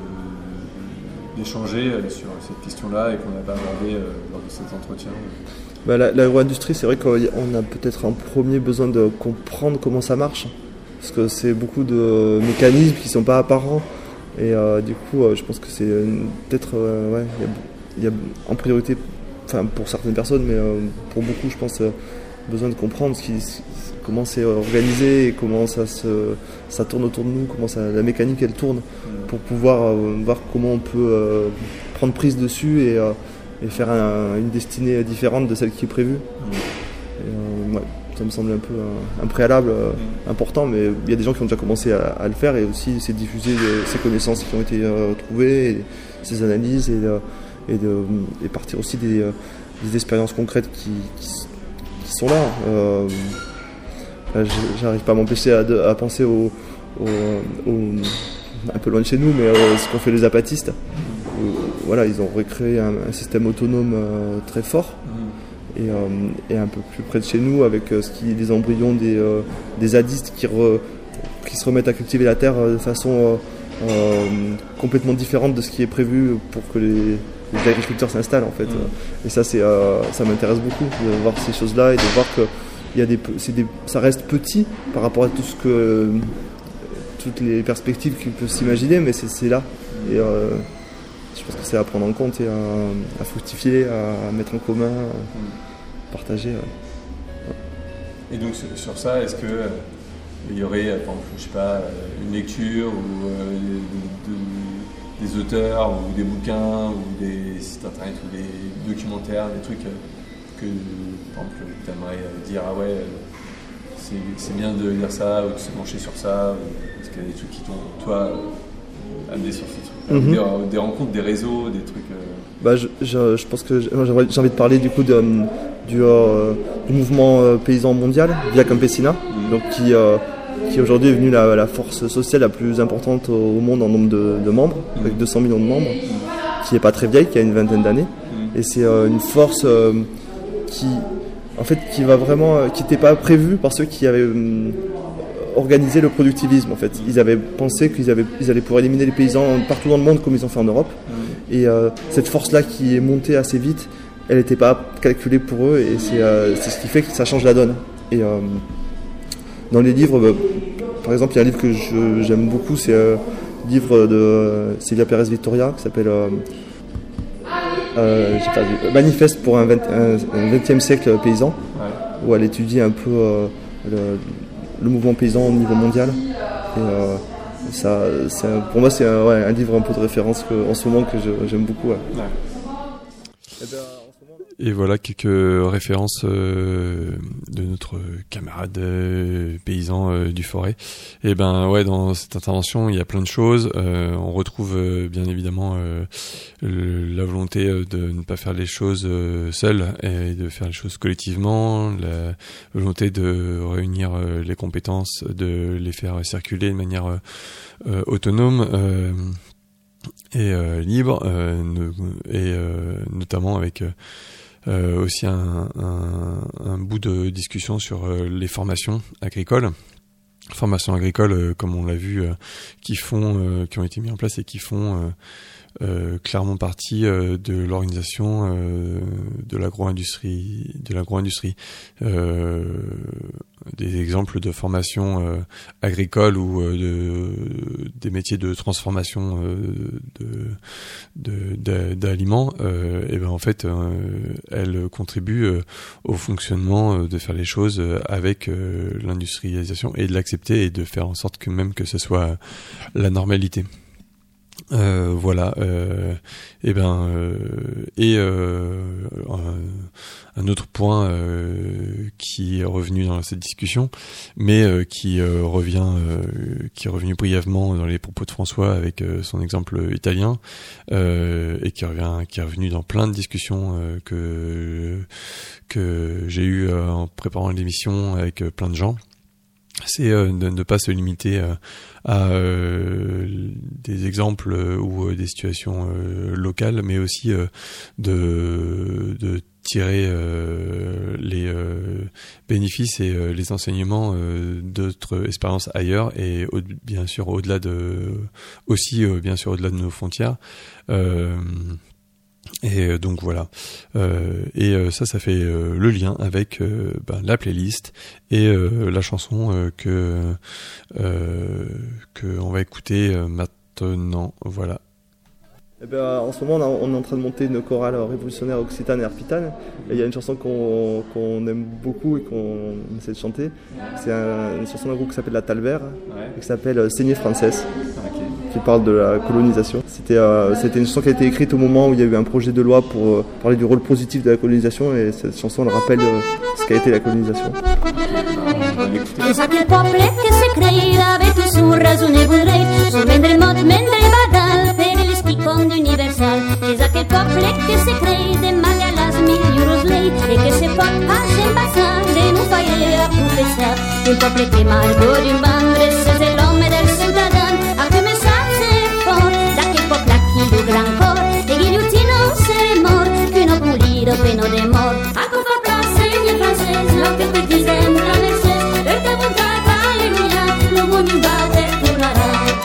d'échanger sur cette question-là et qu'on n'a pas abordé lors de cet entretien? Bah, la, l'agro-industrie, c'est vrai qu'on a peut-être en premier besoin de comprendre comment ça marche, parce que c'est beaucoup de mécanismes qui ne sont pas apparents, et euh, du coup, euh, je pense que c'est une, peut-être, euh, ouais, il y, y a en priorité, enfin pour certaines personnes, mais euh, pour beaucoup, je pense, euh, besoin de comprendre ce qui, comment c'est organisé et comment ça, se, ça tourne autour de nous, comment ça, la mécanique elle tourne, pour pouvoir euh, voir comment on peut euh, prendre prise dessus et, euh, et faire un, une destinée différente de celle qui est prévue. Et, euh, ouais, ça me semble un peu un, un préalable euh, mmh. important, mais il y a des gens qui ont déjà commencé à, à le faire, et aussi c'est diffuser de, ces connaissances qui ont été euh, trouvées, et ces analyses, et, de, et, de, et partir aussi des, des expériences concrètes qui, qui, qui sont là. Euh, j'arrive pas à m'empêcher à, à penser au, au, au, un peu loin de chez nous, mais euh, ce qu'ont fait les zapatistes. Où, voilà, ils ont recréé un, un système autonome euh, très fort. Et, euh, et un peu plus près de chez nous, avec euh, ce qui, les embryons des, euh, des zadistes qui, re, qui se remettent à cultiver la terre de façon euh, euh, complètement différente de ce qui est prévu pour que les, les agriculteurs s'installent en fait. Mmh. Et ça, c'est, euh, ça m'intéresse beaucoup de voir ces choses-là et de voir que il y a des, c'est des, ça reste petit par rapport à tout ce que, toutes les perspectives qu'ils peuvent s'imaginer, mais c'est, c'est là. Et euh, je pense que c'est à prendre en compte et à, à fructifier, à, à mettre en commun, à partager. Ouais. Ouais. Et donc sur, sur ça, est-ce que euh, il y aurait, par exemple, je sais pas, une lecture ou euh, de, de, des auteurs ou des bouquins ou des sites internet ou des documentaires, des trucs euh, que, par exemple, tu aimerais dire ah ouais, c'est, c'est bien de lire ça ou de se pencher sur ça, ou est-ce qu'il y a des trucs qui t'ont, toi, amené sur ces trucs? Mm-hmm. Des, des rencontres, des réseaux, des trucs. Euh... Bah, je, je, je pense que j'ai envie de parler du coup de, du, euh, du mouvement euh, paysan mondial, Via Campesina, mm-hmm. donc qui, euh, qui aujourd'hui est devenu la, la force sociale la plus importante au monde en nombre de, de membres, mm-hmm. avec deux cents millions de membres, mm-hmm. qui n'est pas très vieille, qui a une vingtaine d'années, mm-hmm. et c'est euh, une force euh, qui, en fait, qui va vraiment, euh, qui n'était pas prévue par ceux qui avaient euh, organiser le productivisme en fait. Ils avaient pensé qu'ils avaient, ils allaient pouvoir éliminer les paysans partout dans le monde comme ils ont fait en Europe. Mmh. Et euh, cette force-là qui est montée assez vite, elle n'était pas calculée pour eux, et c'est, euh, c'est ce qui fait que ça change la donne. Et euh, dans les livres, bah, par exemple, il y a un livre que je, j'aime beaucoup, c'est euh, le livre de euh, Silvia Pérez Victoria qui s'appelle euh, euh, j'ai pas, Manifeste pour un, vingt, un, un vingtième siècle paysan, ouais. où elle étudie un peu euh, le le mouvement paysan au niveau mondial. Et euh, ça, c'est un, pour moi, c'est un, ouais, un livre un peu de référence que, en ce moment que je, j'aime beaucoup. Ouais. Ouais. Et, ben, en ce moment... Et voilà quelques références euh, de notre camarade euh, paysan euh, du Forêt. Et ben ouais, dans cette intervention, il y a plein de choses. Euh, on retrouve euh, bien évidemment euh, le, la volonté de ne pas faire les choses euh, seuls et de faire les choses collectivement, la volonté de réunir euh, les compétences, de les faire circuler de manière euh, autonome. Euh, et euh, libre, euh, ne, et euh, notamment avec euh, aussi un, un, un bout de discussion sur euh, les formations agricoles, formations agricoles euh, comme on l'a vu, euh, qui font, euh, qui ont été mis en place et qui font euh, euh, clairement partie euh, de l'organisation euh, de l'agro-industrie, de l'agro-industrie. Euh, des exemples de formation euh, agricole ou euh, de, des métiers de transformation euh, de, de, de, d'aliments, euh, et ben en fait, euh, elle contribue euh, au fonctionnement euh, de faire les choses avec euh, l'industrialisation et de l'accepter et de faire en sorte que même que ce soit la normalité. Euh, voilà. Euh, et ben euh, et euh, un, un autre point euh, qui est revenu dans cette discussion, mais euh, qui euh, revient, euh, qui est revenu brièvement dans les propos de François avec euh, son exemple italien, euh, et qui revient, qui est revenu dans plein de discussions euh, que que j'ai eu euh, en préparant l'émission avec euh, plein de gens. C'est euh, de ne pas se limiter euh, à euh, des exemples euh, ou euh, des situations euh, locales, mais aussi euh, de, de tirer euh, les euh, bénéfices et euh, les enseignements euh, d'autres expériences ailleurs, et au, bien sûr au-delà de aussi euh, bien sûr au-delà de nos frontières. Euh, Et donc voilà, euh, et euh, ça, ça fait euh, le lien avec euh, ben, la playlist et euh, la chanson euh, que euh, que on va écouter euh, maintenant. Voilà. Eh ben, en ce moment, on est en train de monter une chorale révolutionnaire occitane et arpitane. Et il y a une chanson qu'on, qu'on aime beaucoup et qu'on essaie de chanter. C'est un, une chanson d'un groupe qui s'appelle La Talvère, ouais. Et qui s'appelle Seigneur Frances. Okay. Qui parle de la colonisation. C'était, euh, c'était une chanson qui a été écrite au moment où il y a eu un projet de loi pour euh, parler du rôle positif de la colonisation, et cette chanson elle rappelle euh, ce qu'a été la colonisation. Pensa che il popolo che si creda avete su ragionevole rate, su mentre il mod mentre badal per il sticondo universal. Pensa che il popolo che si crede maglia las mil euros lei e che se pot passe in basale non fai a professar. Il popolo che marco di un bandre se è l'uomo del cittadano anche messaggio fort da che popolo chi lo gran cor e gli ultimi non se mor fino pulito peno de mor. A cosa place in francese lo che ti disem la merce e te montata alleluia lo buon bate tornerà.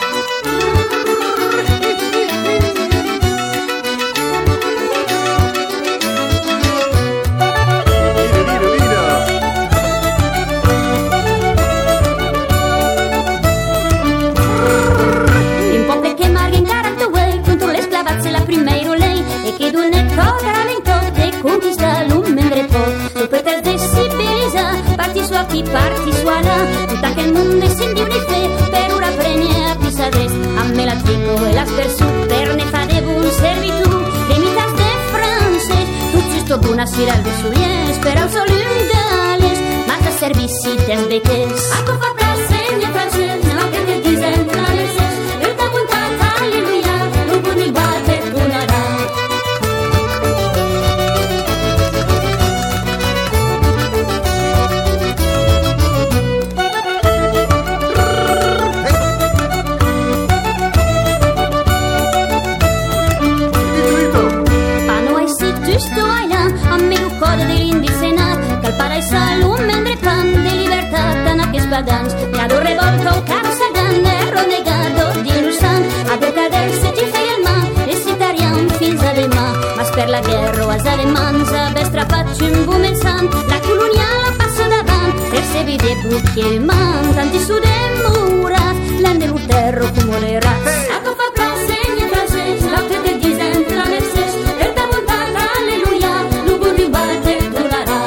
Qui parti soit là, tout aquel mundo sin libre fe, per ora prenia pisadres, amme la trico e las persu, per ne fa de bun servitu, de mitas de francés, tout justo buna siral de sulies, per au solum gales, mas a servici des betes. A cofa place en francés, no que te dicen francés, el ta puntata, aleluya, lo buni bate tunará. Badans, mi ado revolto, caro sagan, ero negato di Lussan, a decader se ti fei el ma, e si tarian fins a demà, mas per la guerra as alemans, a strapacci un bumensan, la coloniala passo davant, per se vide bucchi il man, tanti su de muras, l'ande l'uterro come le razze. A cofa place in francese, la te te dicen la merces, e ta montata, alleluia, lugo ribate durarà.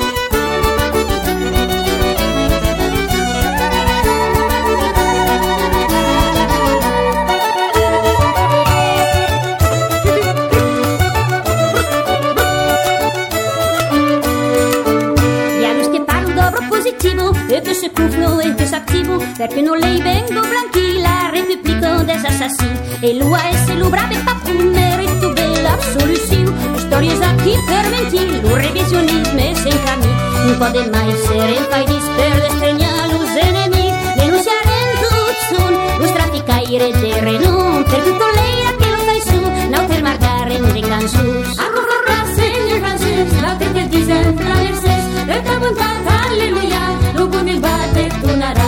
E che se cufno e che s'attivo perché non lei vengo blanchi la repubblica des assassins e l'U A S lo brave papu merito bella soluzione storie esatti per mentir lo revisionismo e sen cami non può mai essere il país per destregnar los enemici denunciare in tutto lo trafficaire de renom per tutto lei a che lo fai su non per marcare in de cansus a correre segni francese la che ti dicen la merces e ta montata alleluia lo con il bate tornerà.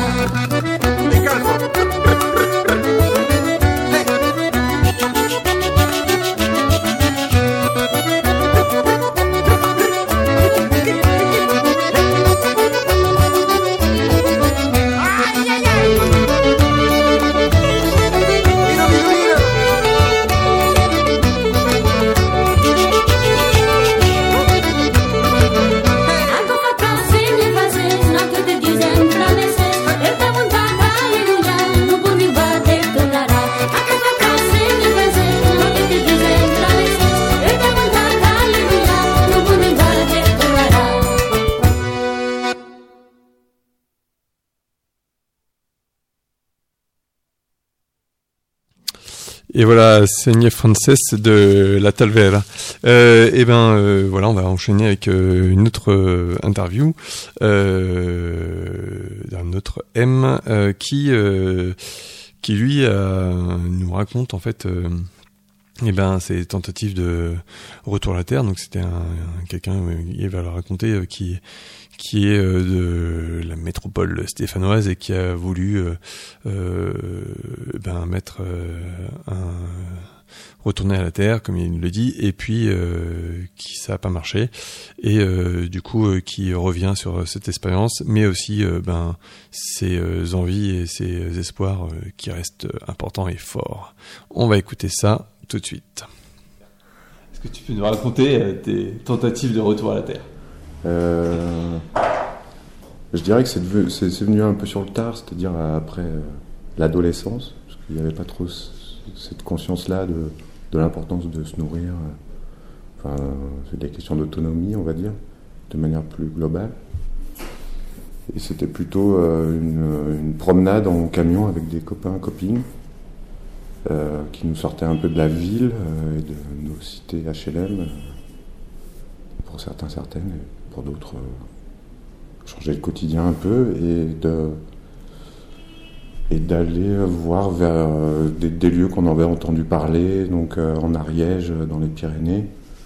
Et voilà, Seigneur Frances de La Talvera. Euh, et ben euh, voilà, on va enchaîner avec euh, une autre euh, interview euh, d'un autre M euh, qui euh, qui lui euh, nous raconte en fait euh, et ben ses tentatives de retour à la terre. Donc c'était un, un quelqu'un il va le raconter euh, qui qui est euh, de la métropole stéphanoise et qui a voulu euh, euh, ben mettre euh, un retourner à la terre comme il le dit et puis euh, qui ça a pas marché et euh, du coup euh, qui revient sur cette expérience mais aussi euh, ben ses euh, envies et ses espoirs euh, qui restent importants et forts. On va écouter ça tout de suite. Est-ce que tu peux nous raconter euh, tes tentatives de retour à la terre? Euh, je dirais que c'est, devenu, c'est, c'est venu un peu sur le tard, c'est-à-dire après euh, l'adolescence, parce il n'y avait pas trop cette conscience-là de, de l'importance de se nourrir. Enfin, c'est des questions d'autonomie, on va dire, de manière plus globale. Et c'était plutôt euh, une, une promenade en camion avec des copains, copines, euh, qui nous sortaient un peu de la ville euh, et de nos cités H L M, euh, pour certains, certaines, et pour d'autres, euh, changer le quotidien un peu, et de et d'aller voir vers euh, des, des lieux qu'on avait entendu parler, donc euh, en Ariège, dans les Pyrénées.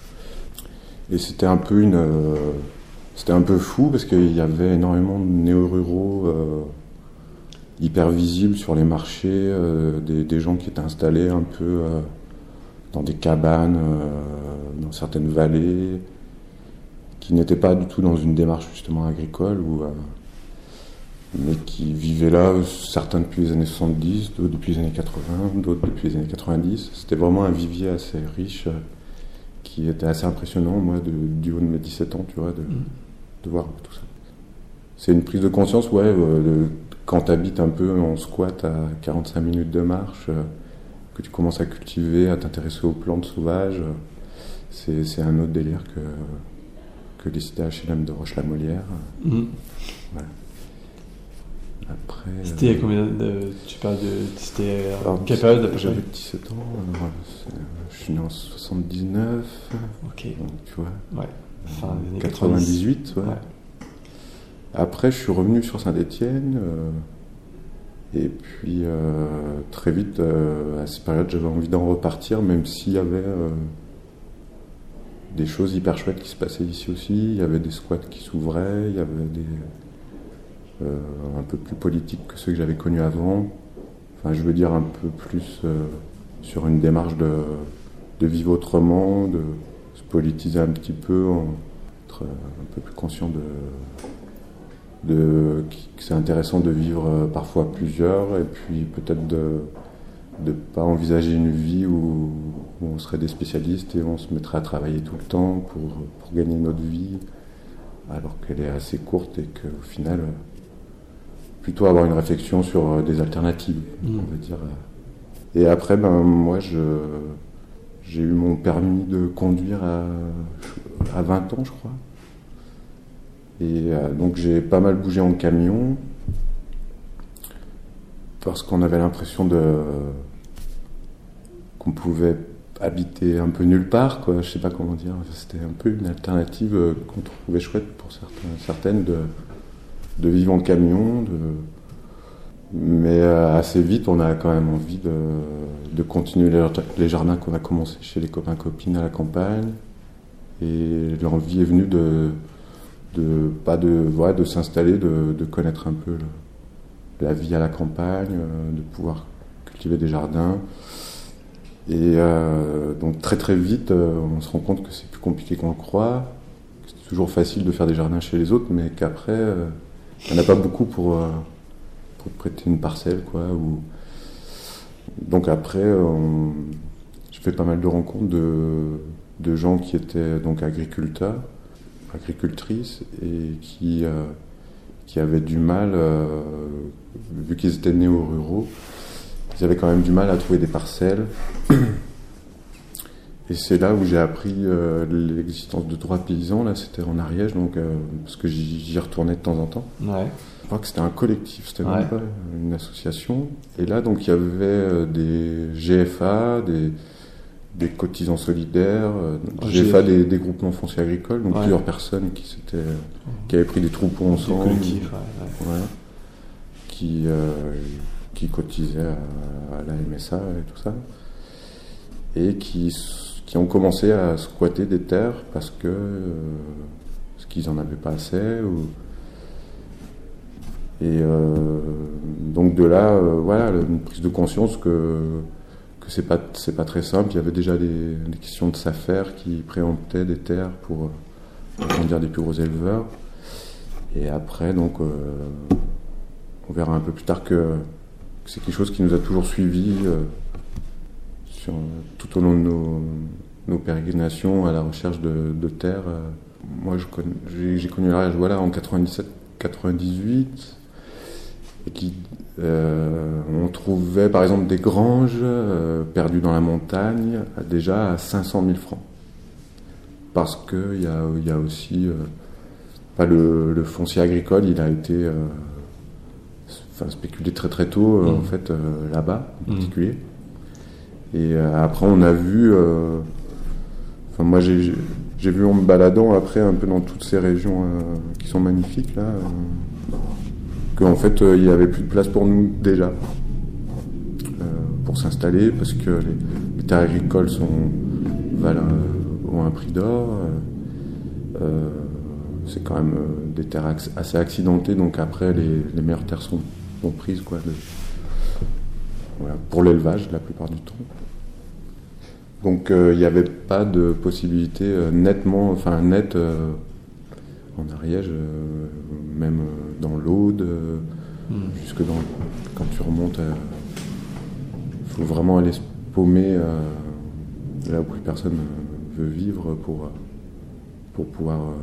Et c'était un peu une, euh, c'était un peu fou parce qu'il y avait énormément de néo-ruraux euh, hyper visibles sur les marchés, euh, des, des gens qui étaient installés un peu euh, dans des cabanes, euh, dans certaines vallées, qui n'étaient pas du tout dans une démarche justement agricole, ou euh, mais qui vivaient là, certains depuis les années soixante-dix, d'autres depuis les années quatre-vingts, d'autres depuis les années quatre-vingt-dix. C'était vraiment un vivier assez riche, euh, qui était assez impressionnant, moi, de, du haut de mes dix-sept ans, tu vois, de, mmh. de voir tout ça. C'est une prise de conscience, ouais, euh, de, quand tu habites un peu en squat à quarante-cinq minutes de marche, euh, que tu commences à cultiver, à t'intéresser aux plantes sauvages, euh, c'est, c'est un autre délire que, que les cités H L M de Roche-la-Molière. Mmh. Voilà. Après, c'était euh, combien de, tu parles de, c'était alors, quelle période à peu près? J'avais dix-sept ans, alors, je suis né en soixante-dix-neuf, ok, donc, tu vois, ouais. Fin des années quatre-vingt-dix-huit, ouais. Ouais. Après je suis revenu sur Saint-Étienne, euh, et puis euh, très vite euh, à cette période j'avais envie d'en repartir, même s'il y avait euh, des choses hyper chouettes qui se passaient ici aussi. Il y avait des squats qui s'ouvraient, il y avait des Euh, un peu plus politique que ceux que j'avais connus avant. Enfin, je veux dire un peu plus euh, sur une démarche de, de vivre autrement, de se politiser un petit peu, en, être un peu plus conscient de, de que c'est intéressant de vivre euh, parfois à plusieurs, et puis peut-être de ne pas envisager une vie où, où on serait des spécialistes et on se mettrait à travailler tout le temps pour, pour gagner notre vie, alors qu'elle est assez courte et qu'au final plutôt avoir une réflexion sur des alternatives, mmh. on va dire. Et après, ben, moi, je, j'ai eu mon permis de conduire à, à vingt ans, je crois. Et euh, donc, j'ai pas mal bougé en camion, parce qu'on avait l'impression de, qu'on pouvait habiter un peu nulle part, quoi. Je sais pas comment dire. C'était un peu une alternative qu'on trouvait chouette pour certains, certaines de de vivre en camion, de... mais euh, assez vite on a quand même envie de, de continuer les, les jardins qu'on a commencé chez les copains-copines à la campagne, et l'envie est venue de, de, pas de, ouais, de s'installer, de, de connaître un peu le, la vie à la campagne, euh, de pouvoir cultiver des jardins, et euh, donc très très vite euh, on se rend compte que c'est plus compliqué qu'on le croit, que c'est toujours facile de faire des jardins chez les autres, mais qu'après euh, il n'y en a pas beaucoup pour, euh, pour prêter une parcelle, quoi. Ou... Donc après, on... je fais pas mal de rencontres de, de gens qui étaient donc agriculteurs, agricultrices, et qui, euh, qui avaient du mal, euh, vu qu'ils étaient néo-ruraux, ils avaient quand même du mal à trouver des parcelles. Et c'est là où j'ai appris euh, l'existence de droits paysans. Là, c'était en Ariège, donc euh, parce que j'y, j'y retournais de temps en temps. Ouais. Je crois que c'était un collectif, c'était ouais. même pas une association. Et là, donc, il y avait euh, des G F A, des, des cotisants solidaires, euh, oh, G F A, des, des groupements fonciers agricoles, donc ouais. plusieurs personnes qui s'étaient, qui avaient pris des troupeaux ensemble, des collectifs, ouais, ouais. Ouais, qui euh, qui cotisaient à, à la M S A et tout ça, et qui qui ont commencé à squatter des terres parce que euh, parce qu'ils en avaient pas assez, ou... et euh, donc de là euh, voilà une prise de conscience que que c'est pas c'est pas très simple. Il y avait déjà des, des questions de s'affaire qui préemptaient des terres pour agrandir des plus gros éleveurs, et après donc euh, on verra un peu plus tard que, que c'est quelque chose qui nous a toujours suivis euh, sur, tout au long de nos, nos pérégrinations à la recherche de, de terres. Moi, je connais, j'ai, j'ai connu l'Ariège voilà, en quatre-vingt-dix-sept quatre-vingt-dix-huit, et qui euh, on trouvait par exemple des granges euh, perdues dans la montagne déjà à cinq cent mille francs. Parce qu'il y a, y a aussi... Euh, enfin, le, le foncier agricole, il a été euh, enfin, spéculé très très tôt, euh, mmh. en fait, euh, là-bas, en mmh. particulier. Et euh, après, on a vu... Euh, enfin, moi, j'ai, j'ai vu en me baladant, après, un peu dans toutes ces régions euh, qui sont magnifiques, là, euh, qu'en fait, il euh, n'y avait plus de place pour nous, déjà, euh, pour s'installer, parce que les, les terres agricoles sont... Voilà, ont un prix d'or. Euh, euh, c'est quand même euh, des terres ac- assez accidentées, donc après les, les meilleures terres sont, sont prises quoi, de, voilà, pour l'élevage la plupart du temps. Donc il euh, n'y avait pas de possibilité euh, nettement, enfin net euh, en Ariège, euh, même euh, dans l'Aude, euh, mmh. jusque dans quand tu remontes, il euh, faut vraiment aller se paumer euh, là où plus personne euh, veut vivre pour pour pouvoir euh,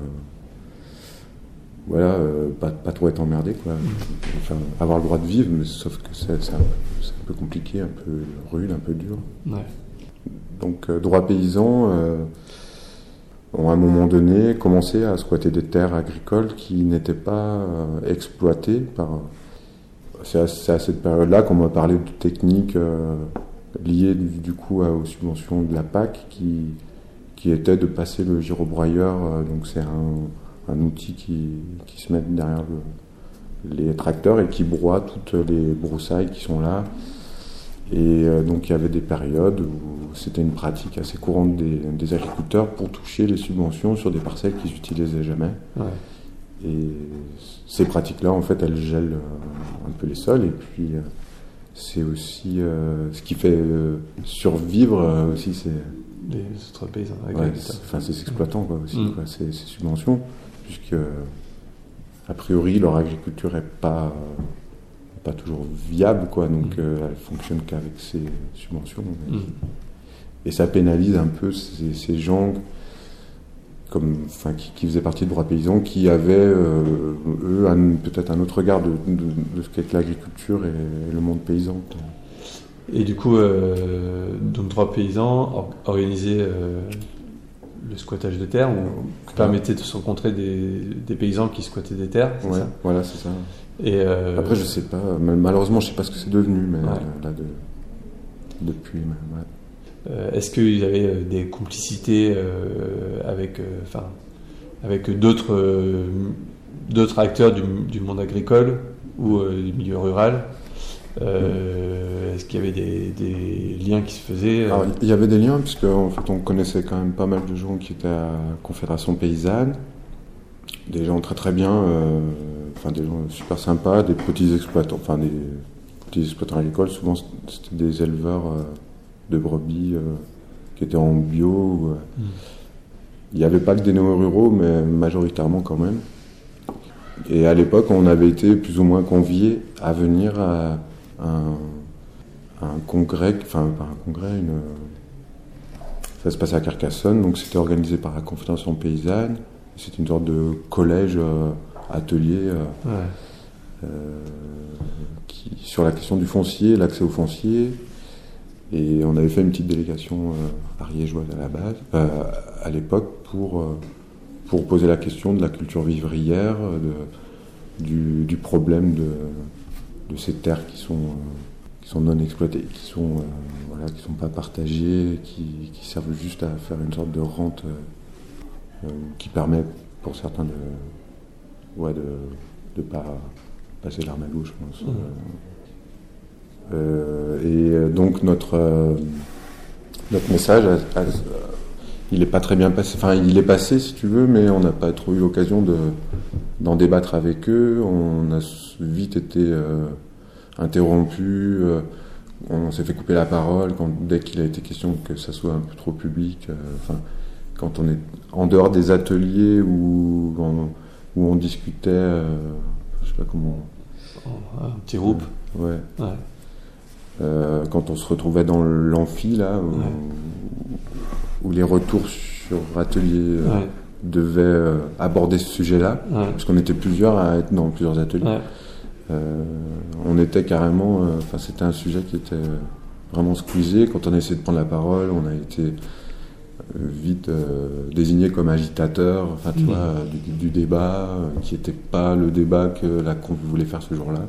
voilà, euh, pas, pas trop être emmerdé, quoi. Enfin, avoir le droit de vivre, mais sauf que c'est, c'est, un, c'est un peu compliqué, un peu rude, un peu dur. Ouais. Donc, euh, droits paysans euh, ont à un moment donné commencé à squatter des terres agricoles qui n'étaient pas euh, exploitées par. C'est à, c'est à cette période-là qu'on m'a parlé de techniques euh, liées du, du coup aux subventions de la P A C qui, qui étaient de passer le gyrobroyeur, euh, donc c'est un. un outil qui, qui se met derrière le, les tracteurs et qui broie toutes les broussailles qui sont là. Et euh, donc il y avait des périodes où c'était une pratique assez courante des, des agriculteurs pour toucher les subventions sur des parcelles qu'ils n'utilisaient jamais. Ouais. Et ces pratiques-là, en fait, elles gèlent un peu les sols. Et puis euh, c'est aussi euh, ce qui fait euh, survivre euh, aussi c'est les autres paysans ouais, enfin ces exploitants quoi aussi mmh. quoi, ces, ces subventions, puisque a priori leur agriculture est pas pas toujours viable quoi, donc mmh. euh, elle fonctionne qu'avec ces subventions. Mmh. Et ça pénalise un peu ces, ces gens comme enfin qui, qui faisaient partie de droits paysans, qui avaient euh, eux un, peut-être un autre regard de, de, de ce qu'est l'agriculture et, et le monde paysan quoi. Et du coup, euh, donc droits paysans or, organiser euh, le squattage de terres, ou permettait de se rencontrer des, des paysans qui squattaient des terres, c'est ouais, ça voilà, c'est ça. Et euh, après, je sais pas, malheureusement, je sais pas ce que c'est devenu, mais ouais. là, de, depuis, ouais. euh, est-ce qu'il y avait des complicités euh, avec, enfin, euh, avec d'autres, euh, d'autres acteurs du, du monde agricole ou euh, du milieu rural? Euh, est-ce qu'il y avait des, des liens qui se faisaient? Alors, il y avait des liens, puisque en fait, on connaissait quand même pas mal de gens qui étaient à la Confédération Paysanne, des gens très très bien, euh, enfin des gens super sympas, des petits exploitants, enfin des petits exploitants agricoles. Souvent, c'était des éleveurs euh, de brebis euh, qui étaient en bio. Ou, euh, mmh. Il n'y avait pas que des néo-ruraux, mais majoritairement quand même. Et à l'époque, on avait été plus ou moins conviés à venir à Un, un congrès, enfin pas un congrès, une, ça se passait à Carcassonne, donc c'était organisé par la Confédération Paysanne. C'était une sorte de collège, euh, atelier euh, ouais. euh, qui, sur la question du foncier, l'accès au foncier. Et on avait fait une petite délégation euh, ariégeoise à la base, euh, à l'époque, pour, euh, pour poser la question de la culture vivrière, de, du, du problème de de ces terres qui sont, euh, qui sont non exploitées, qui sont, euh, voilà, qui sont pas partagées, qui, qui servent juste à faire une sorte de rente euh, euh, qui permet pour certains de ouais, de de pas passer l'arme à gauche, je pense. Mmh. Euh, et donc notre euh, notre message, a, a, il est pas très bien passé. Enfin, il est passé si tu veux, mais on n'a pas trop eu l'occasion de d'en débattre avec eux. On a vite été euh, interrompu. Euh, on s'est fait couper la parole quand, dès qu'il a été question que ça soit un peu trop public. Euh, enfin, quand on est en dehors des ateliers où on, où on discutait, euh, je sais pas comment. Un petit groupe. Euh, ouais. ouais. Euh, quand on se retrouvait dans l'amphi là, où, ouais. où les retours sur atelier. Euh, ouais. devait euh, aborder ce sujet-là, ouais. parce qu'on était plusieurs à être dans plusieurs ateliers. Ouais. Euh, on était carrément, enfin euh, c'était un sujet qui était vraiment squeezé. Quand on a essayé de prendre la parole, on a été euh, vite euh, désigné comme agitateur, enfin tu mmh. vois, du, du débat, euh, qui n'était pas le débat que la conf voulait faire ce jour-là.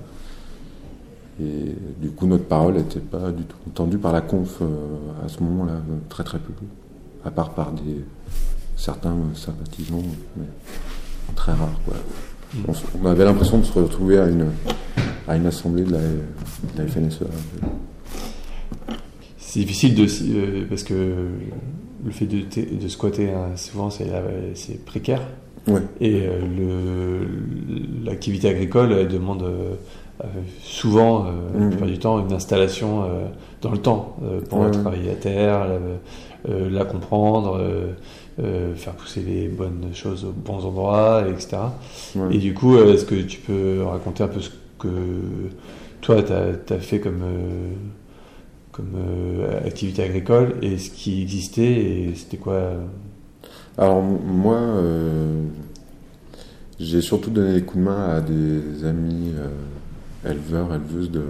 Et du coup, notre parole n'était pas du tout entendue par la conf euh, à ce moment-là, très très peu, à part par des certains euh, sympathisants, mais très rares, quoi. On, on avait l'impression de se retrouver à une, à une assemblée de la, de la F N S E A. C'est difficile de, euh, parce que le fait de, de squatter, hein, souvent c'est, c'est précaire. Ouais. Et euh, le, l'activité agricole elle demande euh, souvent, euh, mmh. la plupart du temps, une installation euh, dans le temps euh, pour ouais, travailler la terre, la, euh, la comprendre. Euh, Euh, faire pousser les bonnes choses aux bons endroits, et cetera. Ouais. Et du coup, euh, est-ce que tu peux raconter un peu ce que toi, tu as fait comme, euh, comme euh, activité agricole et ce qui existait et c'était quoi euh... Alors, moi, euh, j'ai surtout donné des coups de main à des amis euh, éleveurs, éleveuses de,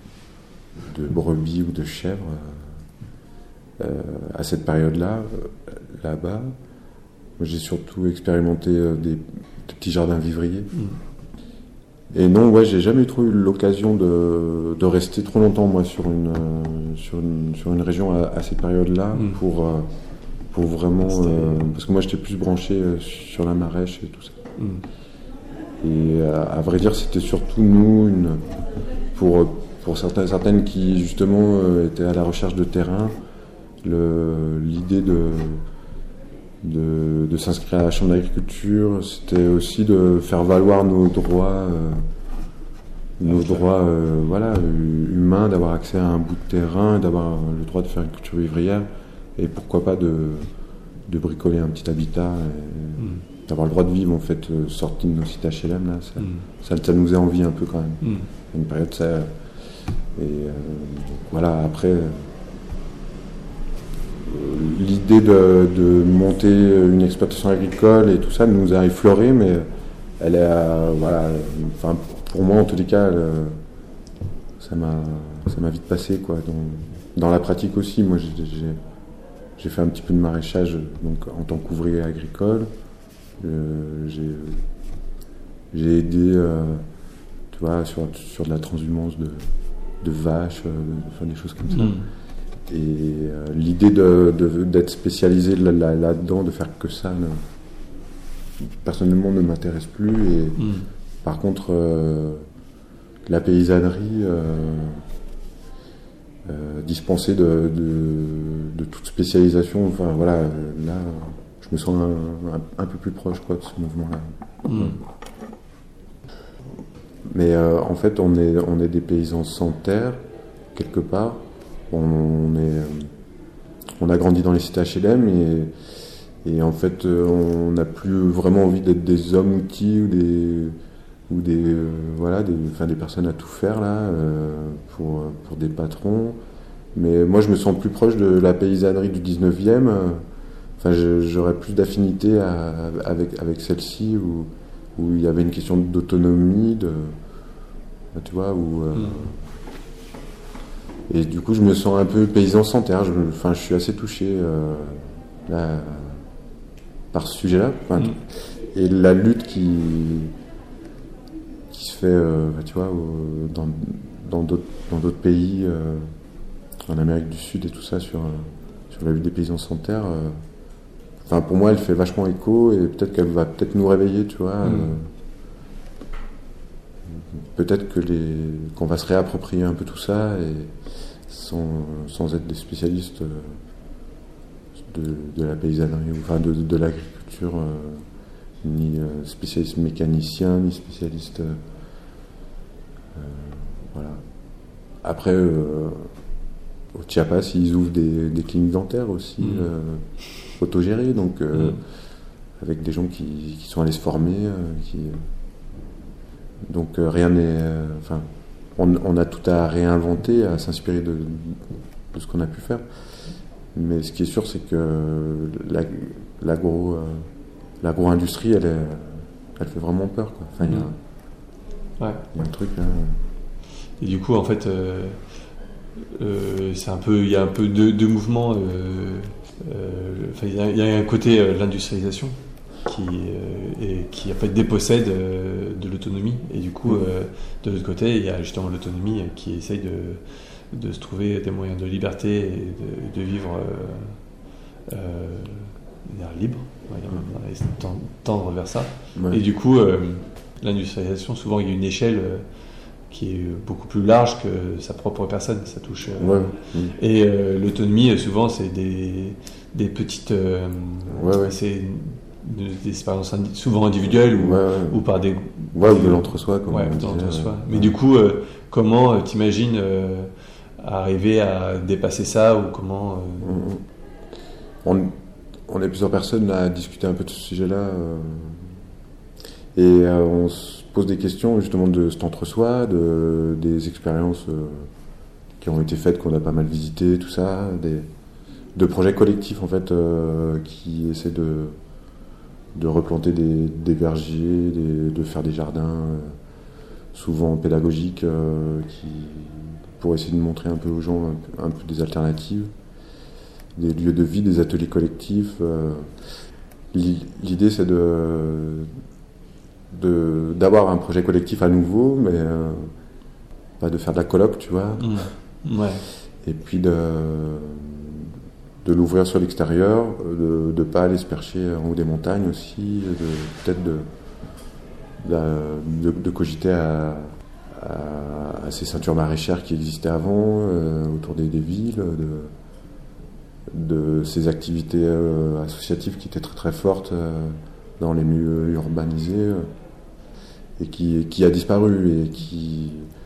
de brebis ou de chèvres. Euh, à cette période-là, euh, là-bas, j'ai surtout expérimenté euh, des, des petits jardins vivriers. Mmh. Et non, ouais, j'ai jamais trop eu l'occasion de, de rester trop longtemps moi sur une euh, sur une sur une région à, à cette période-là mmh. pour euh, pour vraiment euh, parce que moi j'étais plus branché euh, sur la maraîche et tout ça. Mmh. Et à, à vrai dire, c'était surtout nous une pour pour certains certaines qui justement euh, étaient à la recherche de terrain. Le, l'idée de, de, de s'inscrire à la Chambre d'agriculture, c'était aussi de faire valoir nos droits, euh, nos droits euh, voilà, humains, d'avoir accès à un bout de terrain, d'avoir le droit de faire une culture vivrière, et pourquoi pas de, de bricoler un petit habitat, et mmh. d'avoir le droit de vivre en fait sorti de nos sites H L M, là, ça, mmh. ça, ça nous a envie un peu quand même. Mmh. Une période ça. Et euh, voilà, après. L'idée de, de monter une exploitation agricole et tout ça nous a effleuré, mais elle est, euh, voilà, enfin pour moi en tous les cas, elle, ça m'a, ça m'a vite passé quoi. Dans, dans la pratique aussi, moi j'ai, j'ai, j'ai fait un petit peu de maraîchage donc en tant qu'ouvrier agricole. Euh, j'ai, j'ai aidé, euh, tu vois, sur, sur de la transhumance de, de vaches, euh, enfin des choses comme ça. Mmh. Et euh, l'idée de, de, d'être spécialisé là, là, là-dedans, de faire que ça, ne, personnellement, ne m'intéresse plus. Et mmh. par contre, euh, la paysannerie, euh, euh, dispensée de, de, de toute spécialisation, enfin voilà, là, je me sens un, un, un peu plus proche quoi, de ce mouvement-là. Mmh. Mais euh, en fait, on est, on est des paysans sans terre, quelque part. On, est, on a grandi dans les cités H L M et, et en fait on n'a plus vraiment envie d'être des hommes outils ou des, ou des, euh, voilà, des, enfin, des personnes à tout faire là, euh, pour, pour des patrons. Mais moi je me sens plus proche de la paysannerie du dix-neuvième. Enfin, je, j'aurais plus d'affinité à, avec, avec celle-ci où, où il y avait une question d'autonomie, de, tu vois, où... Euh, mmh. Et du coup, je me sens un peu paysan sans terre. Je, enfin, je suis assez touché euh, là, par ce sujet-là. Enfin, mmh. Et la lutte qui, qui se fait, euh, tu vois, au, dans, dans, d'autres, dans d'autres pays, euh, en Amérique du Sud et tout ça, sur, sur la lutte des paysans sans terre. Euh, enfin, pour moi, elle fait vachement écho et peut-être qu'elle va peut-être nous réveiller, tu vois. Mmh. Euh, peut-être que les, qu'on va se réapproprier un peu tout ça et sans, sans être des spécialistes de, de la paysannerie, enfin de, de l'agriculture, euh, ni euh, spécialistes mécaniciens, ni spécialistes. Euh, euh, voilà. Après, euh, au Chiapas, ils ouvrent des, des cliniques dentaires aussi, mmh. euh, autogérées, donc euh, mmh. avec des gens qui, qui sont allés se former, euh, qui. Donc euh, rien n'est, enfin, euh, on, on a tout à réinventer, à s'inspirer de, de ce qu'on a pu faire. Mais ce qui est sûr, c'est que la, l'agro, euh, l'agro-industrie, elle, est, elle fait vraiment peur, quoi. Enfin, il y a... Ouais. Il y a un truc là. Et du coup, en fait, euh, euh, c'est un peu, il y a un peu deux, deux mouvements. Euh, euh, enfin, il y a, il y a un côté euh, l'industrialisation qui, euh, et qui en fait dépossède euh, de l'autonomie. Et du coup, euh, de l'autre côté, il y a justement l'autonomie qui essaye de, de se trouver des moyens de liberté et de, de vivre euh, euh, de manière libre, on va dire, on va tendre vers ça. Ouais. Et du coup, euh, l'industrialisation, souvent, il y a une échelle euh, qui est beaucoup plus large que sa propre personne. Ça touche. Euh, Ouais. Et euh, l'autonomie, souvent, c'est des, des petites. Euh, Ouais, ouais. C'est des expériences indi- souvent individuelles ou, Ouais, ouais. ou par des. Ouais, ou de l'entre-soi, comme Ouais, on de disait. l'entre-soi. Ouais. Mais du coup, euh, comment euh, t'imagines euh, arriver à dépasser ça ou comment. Euh... Mm, mm. On, on est plusieurs personnes là, à discuter un peu de ce sujet-là. Euh, et euh, on se pose des questions justement de cet entre-soi, de, des expériences euh, qui ont été faites, qu'on a pas mal visitées, tout ça, des, de projets collectifs en fait euh, qui essaient de, de replanter des, des vergers, des, de faire des jardins euh, souvent pédagogiques euh, qui, pour essayer de montrer un peu aux gens un peu, un peu des alternatives, des lieux de vie, des ateliers collectifs. Euh, l'idée c'est de De, d'avoir un projet collectif à nouveau, mais euh, pas de faire de la coloc, tu vois. Mmh. Ouais. Et puis de, de l'ouvrir sur l'extérieur, de ne pas aller se percher en haut des montagnes aussi, de, peut-être de, de, de, de cogiter à, à, à ces ceintures maraîchères qui existaient avant, euh, autour des, des villes, de, de ces activités euh, associatives qui étaient très très fortes euh, dans les milieux urbanisés. Euh, et qui, qui a disparu, et qui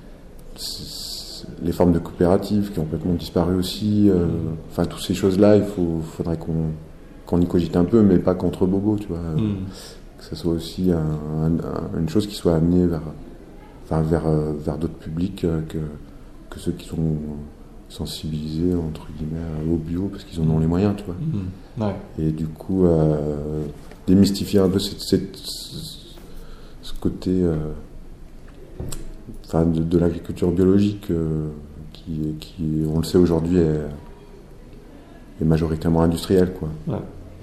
les formes de coopératives qui ont complètement disparu aussi, euh, enfin toutes ces choses-là, il faut, faudrait qu'on, qu'on y cogite un peu, mais pas contre bobo, tu vois, mm. que ça soit aussi un, un, une chose qui soit amenée vers, enfin vers, vers d'autres publics que, que ceux qui sont sensibilisés entre guillemets au bio parce qu'ils en ont les moyens, tu vois. Mm. Ouais. Et du coup, euh, démystifier un peu cette, cette ce côté euh, enfin de, de l'agriculture biologique euh, qui, qui, on le sait aujourd'hui, est, est majoritairement industrielle, quoi. Ouais.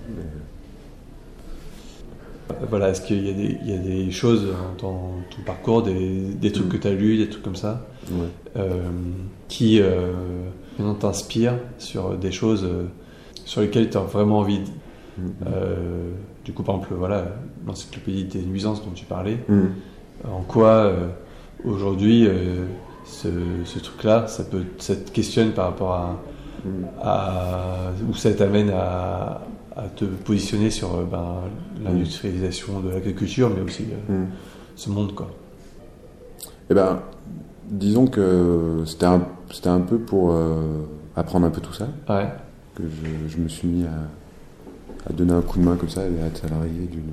Mais... Voilà, est-ce qu'il y a des, il y a des choses dans ton, ton parcours, des, des trucs mmh. que tu as lus, des trucs comme ça, ouais. euh, qui euh, t'inspirent sur des choses euh, sur lesquelles tu as vraiment envie de... Mmh. Euh, du coup, par exemple, voilà, l'encyclopédie des nuisances dont tu parlais, mmh. en quoi euh, aujourd'hui euh, ce, ce truc-là, ça, peut, ça te questionne par rapport à, mmh. à ou ça t'amène à, à te positionner sur euh, ben, l'industrialisation de l'agriculture, mais aussi euh, mmh. ce monde, quoi. Eh ben, disons que c'était un, c'était un peu pour euh, apprendre un peu tout ça, ouais. que je, je me suis mis à à donner un coup de main comme ça et à être salarié d'une,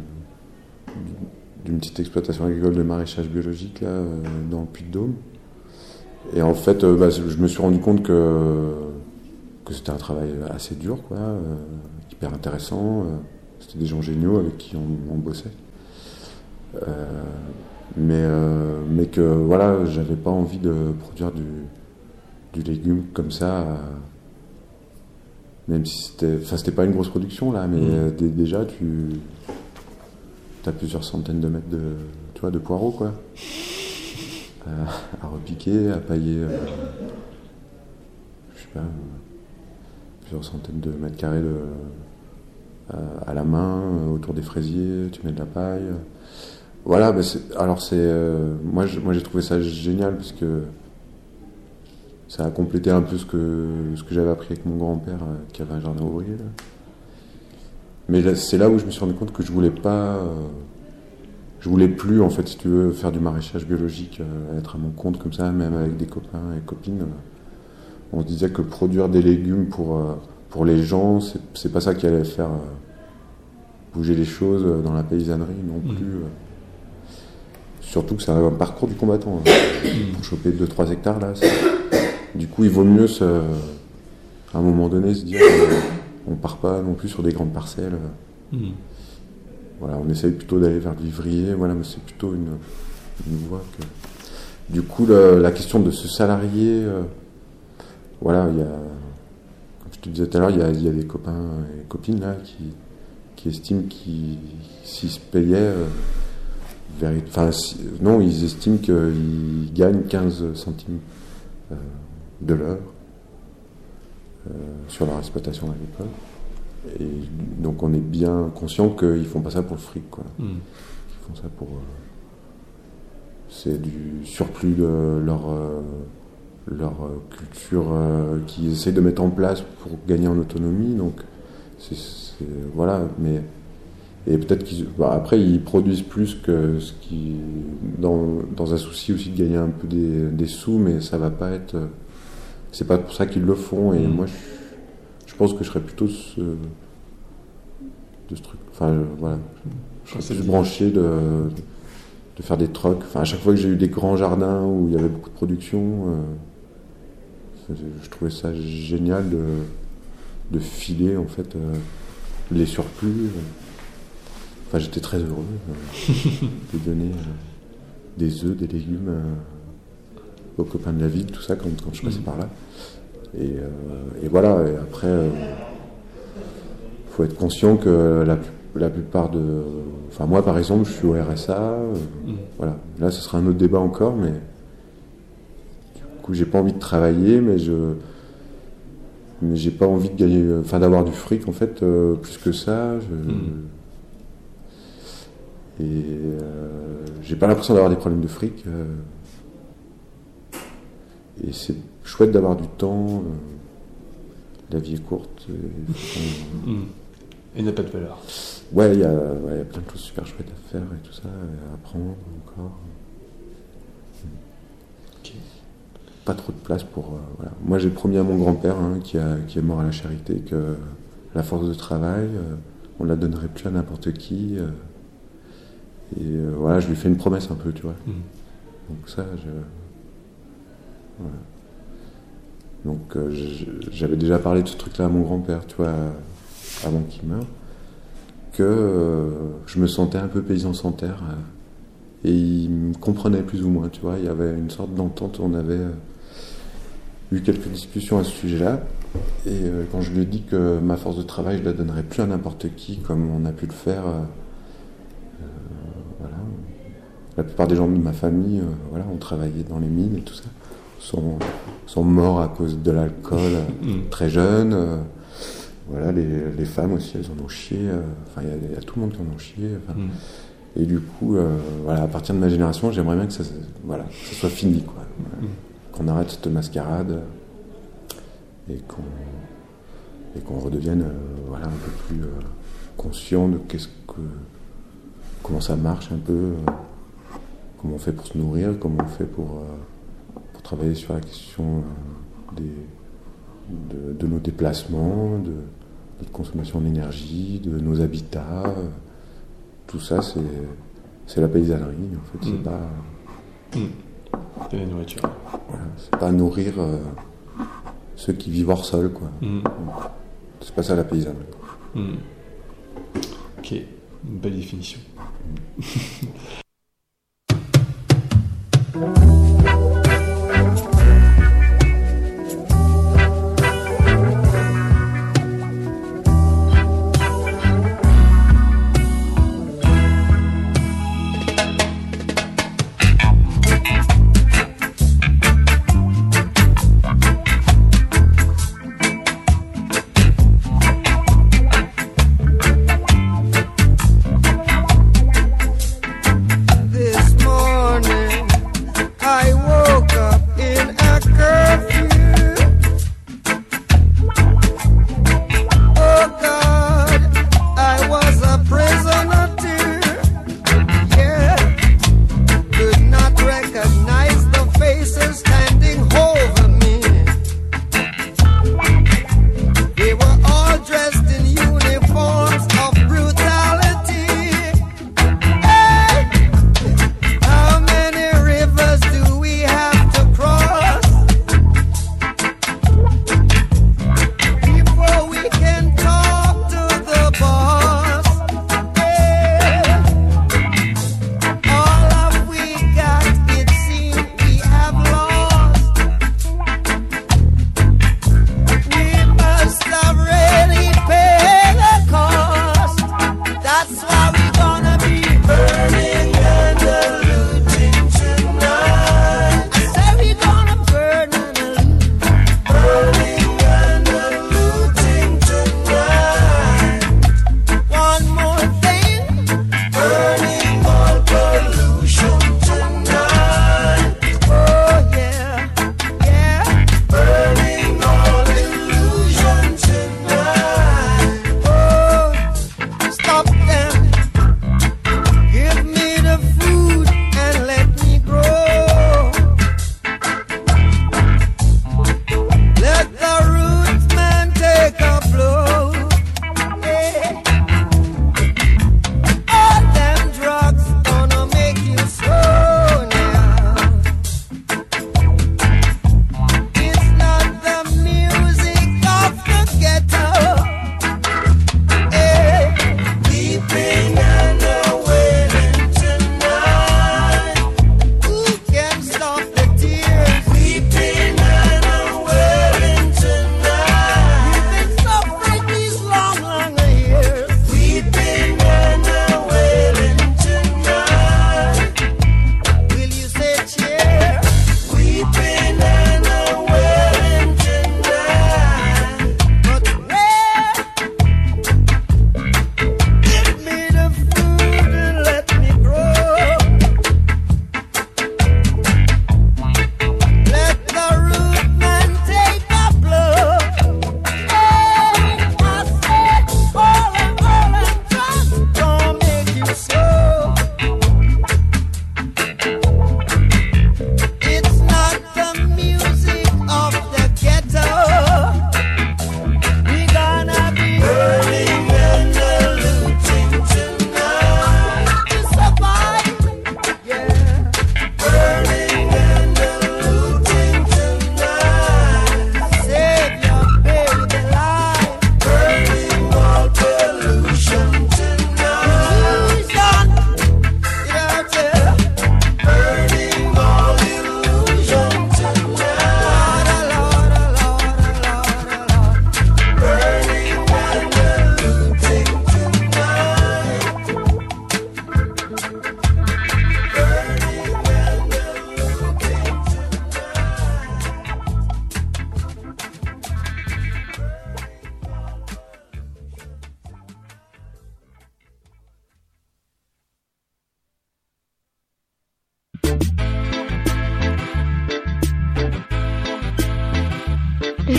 d'une petite exploitation agricole de maraîchage biologique là, euh, dans le Puy-de-Dôme. Et en fait, euh, bah, je me suis rendu compte que, que c'était un travail assez dur, quoi, euh, hyper intéressant. Euh, c'était des gens géniaux avec qui on, on bossait. Euh, mais, euh, mais que voilà, j'avais pas envie de produire du, du légume comme ça. Euh, Même si c'était, enfin c'était pas une grosse production là, mais mmh. euh, d- déjà tu as plusieurs centaines de mètres de, tu vois, de poireaux quoi, à, à repiquer, à pailler, euh, je sais pas, euh, plusieurs centaines de mètres carrés de, à, à la main, euh, autour des fraisiers, tu mets de la paille. Euh, voilà, bah c'est, alors c'est, euh, moi, je, moi j'ai trouvé ça génial parce que ça a complété un peu ce que, ce que j'avais appris avec mon grand-père euh, qui avait un jardin ouvrier. Là. Mais là, c'est là où je me suis rendu compte que je voulais pas... Euh, je voulais plus, en fait, si tu veux, faire du maraîchage biologique, euh, être à mon compte comme ça, même avec des copains et copines. Euh, on se disait que produire des légumes pour, euh, pour les gens, c'est, c'est pas ça qui allait faire euh, bouger les choses dans la paysannerie non plus. Mmh. Euh. Surtout que c'est un parcours du combattant. Hein. Pour choper deux trois hectares, là, c'est... Du coup, il vaut mieux, se, à un moment donné, se dire qu'on ne part pas non plus sur des grandes parcelles. Mmh. Voilà, on essaye plutôt d'aller vers le vivrier, voilà, mais c'est plutôt une, une voie que... du coup, le, la question de se salarier, euh, voilà, il y a, comme je te disais tout à l'heure, il y a, il y a des copains et copines là qui, qui estiment qu'ils, s'ils se payaient, euh, véri- enfin, si, non, ils estiment qu'ils gagnent quinze centimes euh, de l'heure euh, sur leur exploitation agricole. Et donc on est bien conscient qu'ils font pas ça pour le fric, quoi. Mmh. Ils font ça pour euh, c'est du surplus de leur euh, leur culture euh, qu'ils essaient de mettre en place pour gagner en autonomie. Donc c'est, c'est voilà, mais et peut-être qu'ils bah, après ils produisent plus que ce qui dans dans un souci aussi de gagner un peu des, des sous, mais ça va pas être c'est pas pour ça qu'ils le font. Et mmh. moi je Je pense que je serais plutôt ce, de ce truc. Enfin, je, voilà. Je serais plus branché de, de faire des trocs. Enfin, à chaque fois que j'ai eu des grands jardins où il y avait beaucoup de production, euh, je trouvais ça génial de, de filer en fait euh, les surplus. Enfin, j'étais très heureux euh, de donner euh, des œufs, des légumes euh, aux copains de la ville, tout ça quand, quand je passais mmh. par là. Et, euh, et voilà, et après, il euh, faut être conscient que la, la plupart de... Enfin, moi, par exemple, je suis au R S A. Euh, mmh. Voilà. Là, ce sera un autre débat encore, mais... Du coup, j'ai pas envie de travailler, mais je... Mais j'ai pas envie de gagner... Enfin, d'avoir du fric, en fait, euh, plus que ça. Je, mmh. Et euh, j'ai pas l'impression d'avoir des problèmes de fric. Euh, et c'est chouette d'avoir du temps, euh, la vie est courte. Et, mmh. et n'a pas de valeur. Ouais, il y, ouais, y a plein de choses super chouettes à faire et tout ça, et à apprendre encore. Okay. Pas trop de place pour... Euh, voilà. Moi j'ai promis à mon grand-père, hein, qui, a, qui est mort à la charité, que la force de travail, euh, on la donnerait plus à n'importe qui. Euh, et euh, voilà, je lui fais une promesse un peu, tu vois. Mmh. Donc ça, je... Voilà. Donc euh, j'avais déjà parlé de ce truc-là à mon grand-père, tu vois, avant qu'il meure, que euh, je me sentais un peu paysan sans terre, euh, et il me comprenait plus ou moins, tu vois. Il y avait une sorte d'entente, on avait euh, eu quelques discussions à ce sujet-là, et euh, quand je lui ai dit que ma force de travail, je la donnerais plus à n'importe qui, comme on a pu le faire, euh, euh, voilà. La plupart des gens de ma famille, euh, voilà, ont travaillé dans les mines et tout ça. Sont, sont morts à cause de l'alcool mmh. très jeunes. Euh, voilà, les, les femmes aussi, elles en ont chié. Euh, enfin, il y, y a tout le monde qui en a chié. Enfin, mmh. Et du coup, euh, voilà, à partir de ma génération, j'aimerais bien que ça, voilà, que ça soit fini, quoi. Voilà. Mmh. Qu'on arrête cette mascarade et qu'on, et qu'on redevienne euh, voilà, un peu plus euh, conscient de qu'est-ce que, comment ça marche un peu, euh, comment on fait pour se nourrir, comment on fait pour... Euh, travailler sur la question des, de, de nos déplacements, de notre consommation d'énergie, de nos habitats. Tout ça, c'est, c'est la paysannerie, en fait. C'est mmh. pas... Mmh. C'est la nourriture. Voilà, c'est pas nourrir euh, ceux qui vivent hors sol, quoi. Mmh. C'est pas ça, la paysannerie. Mmh. Ok, une belle définition. Mmh.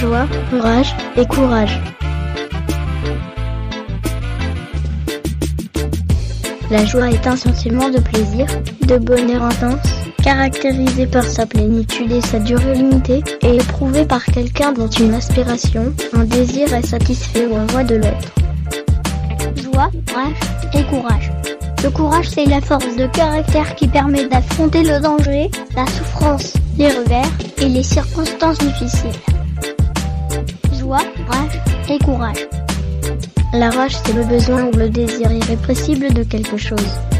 joie, rage et courage. La joie est un sentiment de plaisir, de bonheur intense, caractérisé par sa plénitude et sa durée limitée, et éprouvé par quelqu'un dont une aspiration, un désir est satisfait ou en voie de l'être. Joie, rage et courage. Le courage, c'est la force de caractère qui permet d'affronter le danger, la souffrance, les revers et les circonstances difficiles. Joie, rage et courage. La rage, c'est le besoin ou le désir irrépressible de quelque chose.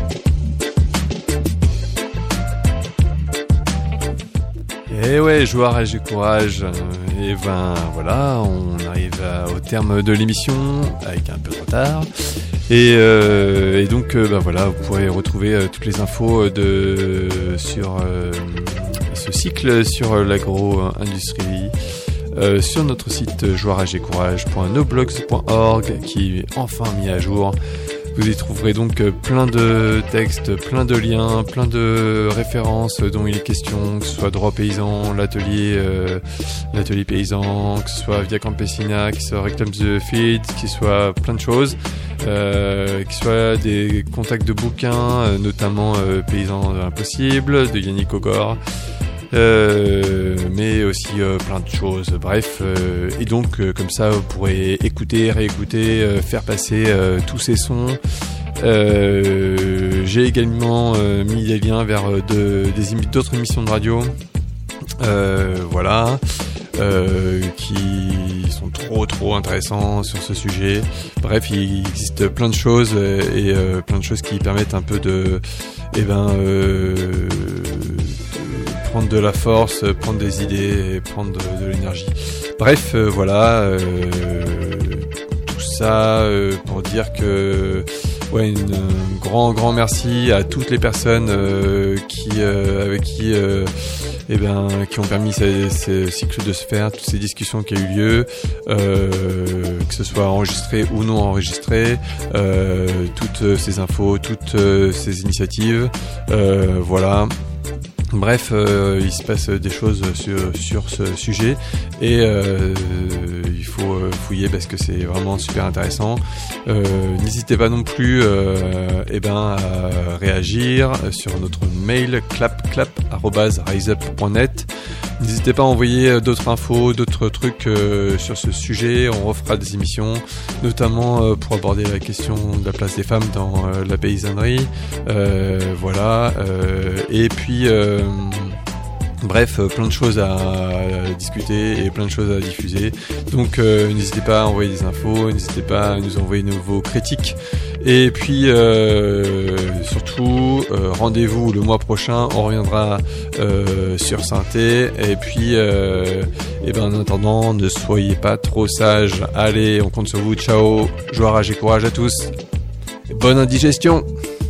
Et ouais, joie, rage et courage. Et ben voilà, on arrive à, au terme de l'émission avec un peu de retard. Et, euh, et donc, euh, ben voilà, vous pourrez retrouver euh, toutes les infos de sur euh, ce cycle sur euh, l'agro-industrie euh, sur notre site joie rage et courage point noblogs point org qui est enfin mis à jour. Vous y trouverez donc plein de textes, plein de liens, plein de références dont il est question, que ce soit Droit Paysan, l'atelier, euh, l'atelier paysan, que ce soit Via Campesina, que ce soit Reclaim the Field, que ce soit plein de choses, euh, que ce soit des contacts de bouquins, euh, notamment euh, Paysans Impossibles de Yannick Ogor. Euh, mais aussi euh, plein de choses, bref, euh, et donc euh, comme ça vous pourrez écouter, réécouter, euh, faire passer euh, tous ces sons. Euh, j'ai également euh, mis des liens vers euh, de, des émi- d'autres émissions de radio, euh, voilà, euh, qui sont trop trop intéressants sur ce sujet. Bref, il existe plein de choses euh, et euh, plein de choses qui permettent un peu de, eh ben, euh, prendre de la force, prendre des idées, et prendre de, de l'énergie. Bref, euh, voilà, euh, tout ça euh, pour dire que ouais, une, un grand grand merci à toutes les personnes euh, qui euh, avec qui euh, eh ben qui ont permis ce, ce cycle de se faire, toutes ces discussions qui ont eu lieu, euh, que ce soit enregistré ou non enregistré, euh, toutes ces infos, toutes ces initiatives, euh, voilà. Bref, euh, il se passe des choses sur, sur ce sujet et euh, il faut fouiller parce que c'est vraiment super intéressant. Euh, n'hésitez pas non plus euh, eh ben, à réagir sur notre mail clapclap arobase riseup point net. N'hésitez pas à envoyer d'autres infos, d'autres trucs euh, sur ce sujet. On refera des émissions, notamment euh, pour aborder la question de la place des femmes dans euh, la paysannerie. Euh, voilà. Euh, et puis, euh, bref, plein de choses à, à discuter et plein de choses à diffuser. Donc, euh, n'hésitez pas à envoyer des infos, n'hésitez pas à nous envoyer vos critiques. Et puis euh, surtout euh, rendez-vous le mois prochain, on reviendra euh, sur Synthé et puis euh, et ben en attendant ne soyez pas trop sages, allez on compte sur vous, ciao, joie, rage et courage à tous, bonne indigestion.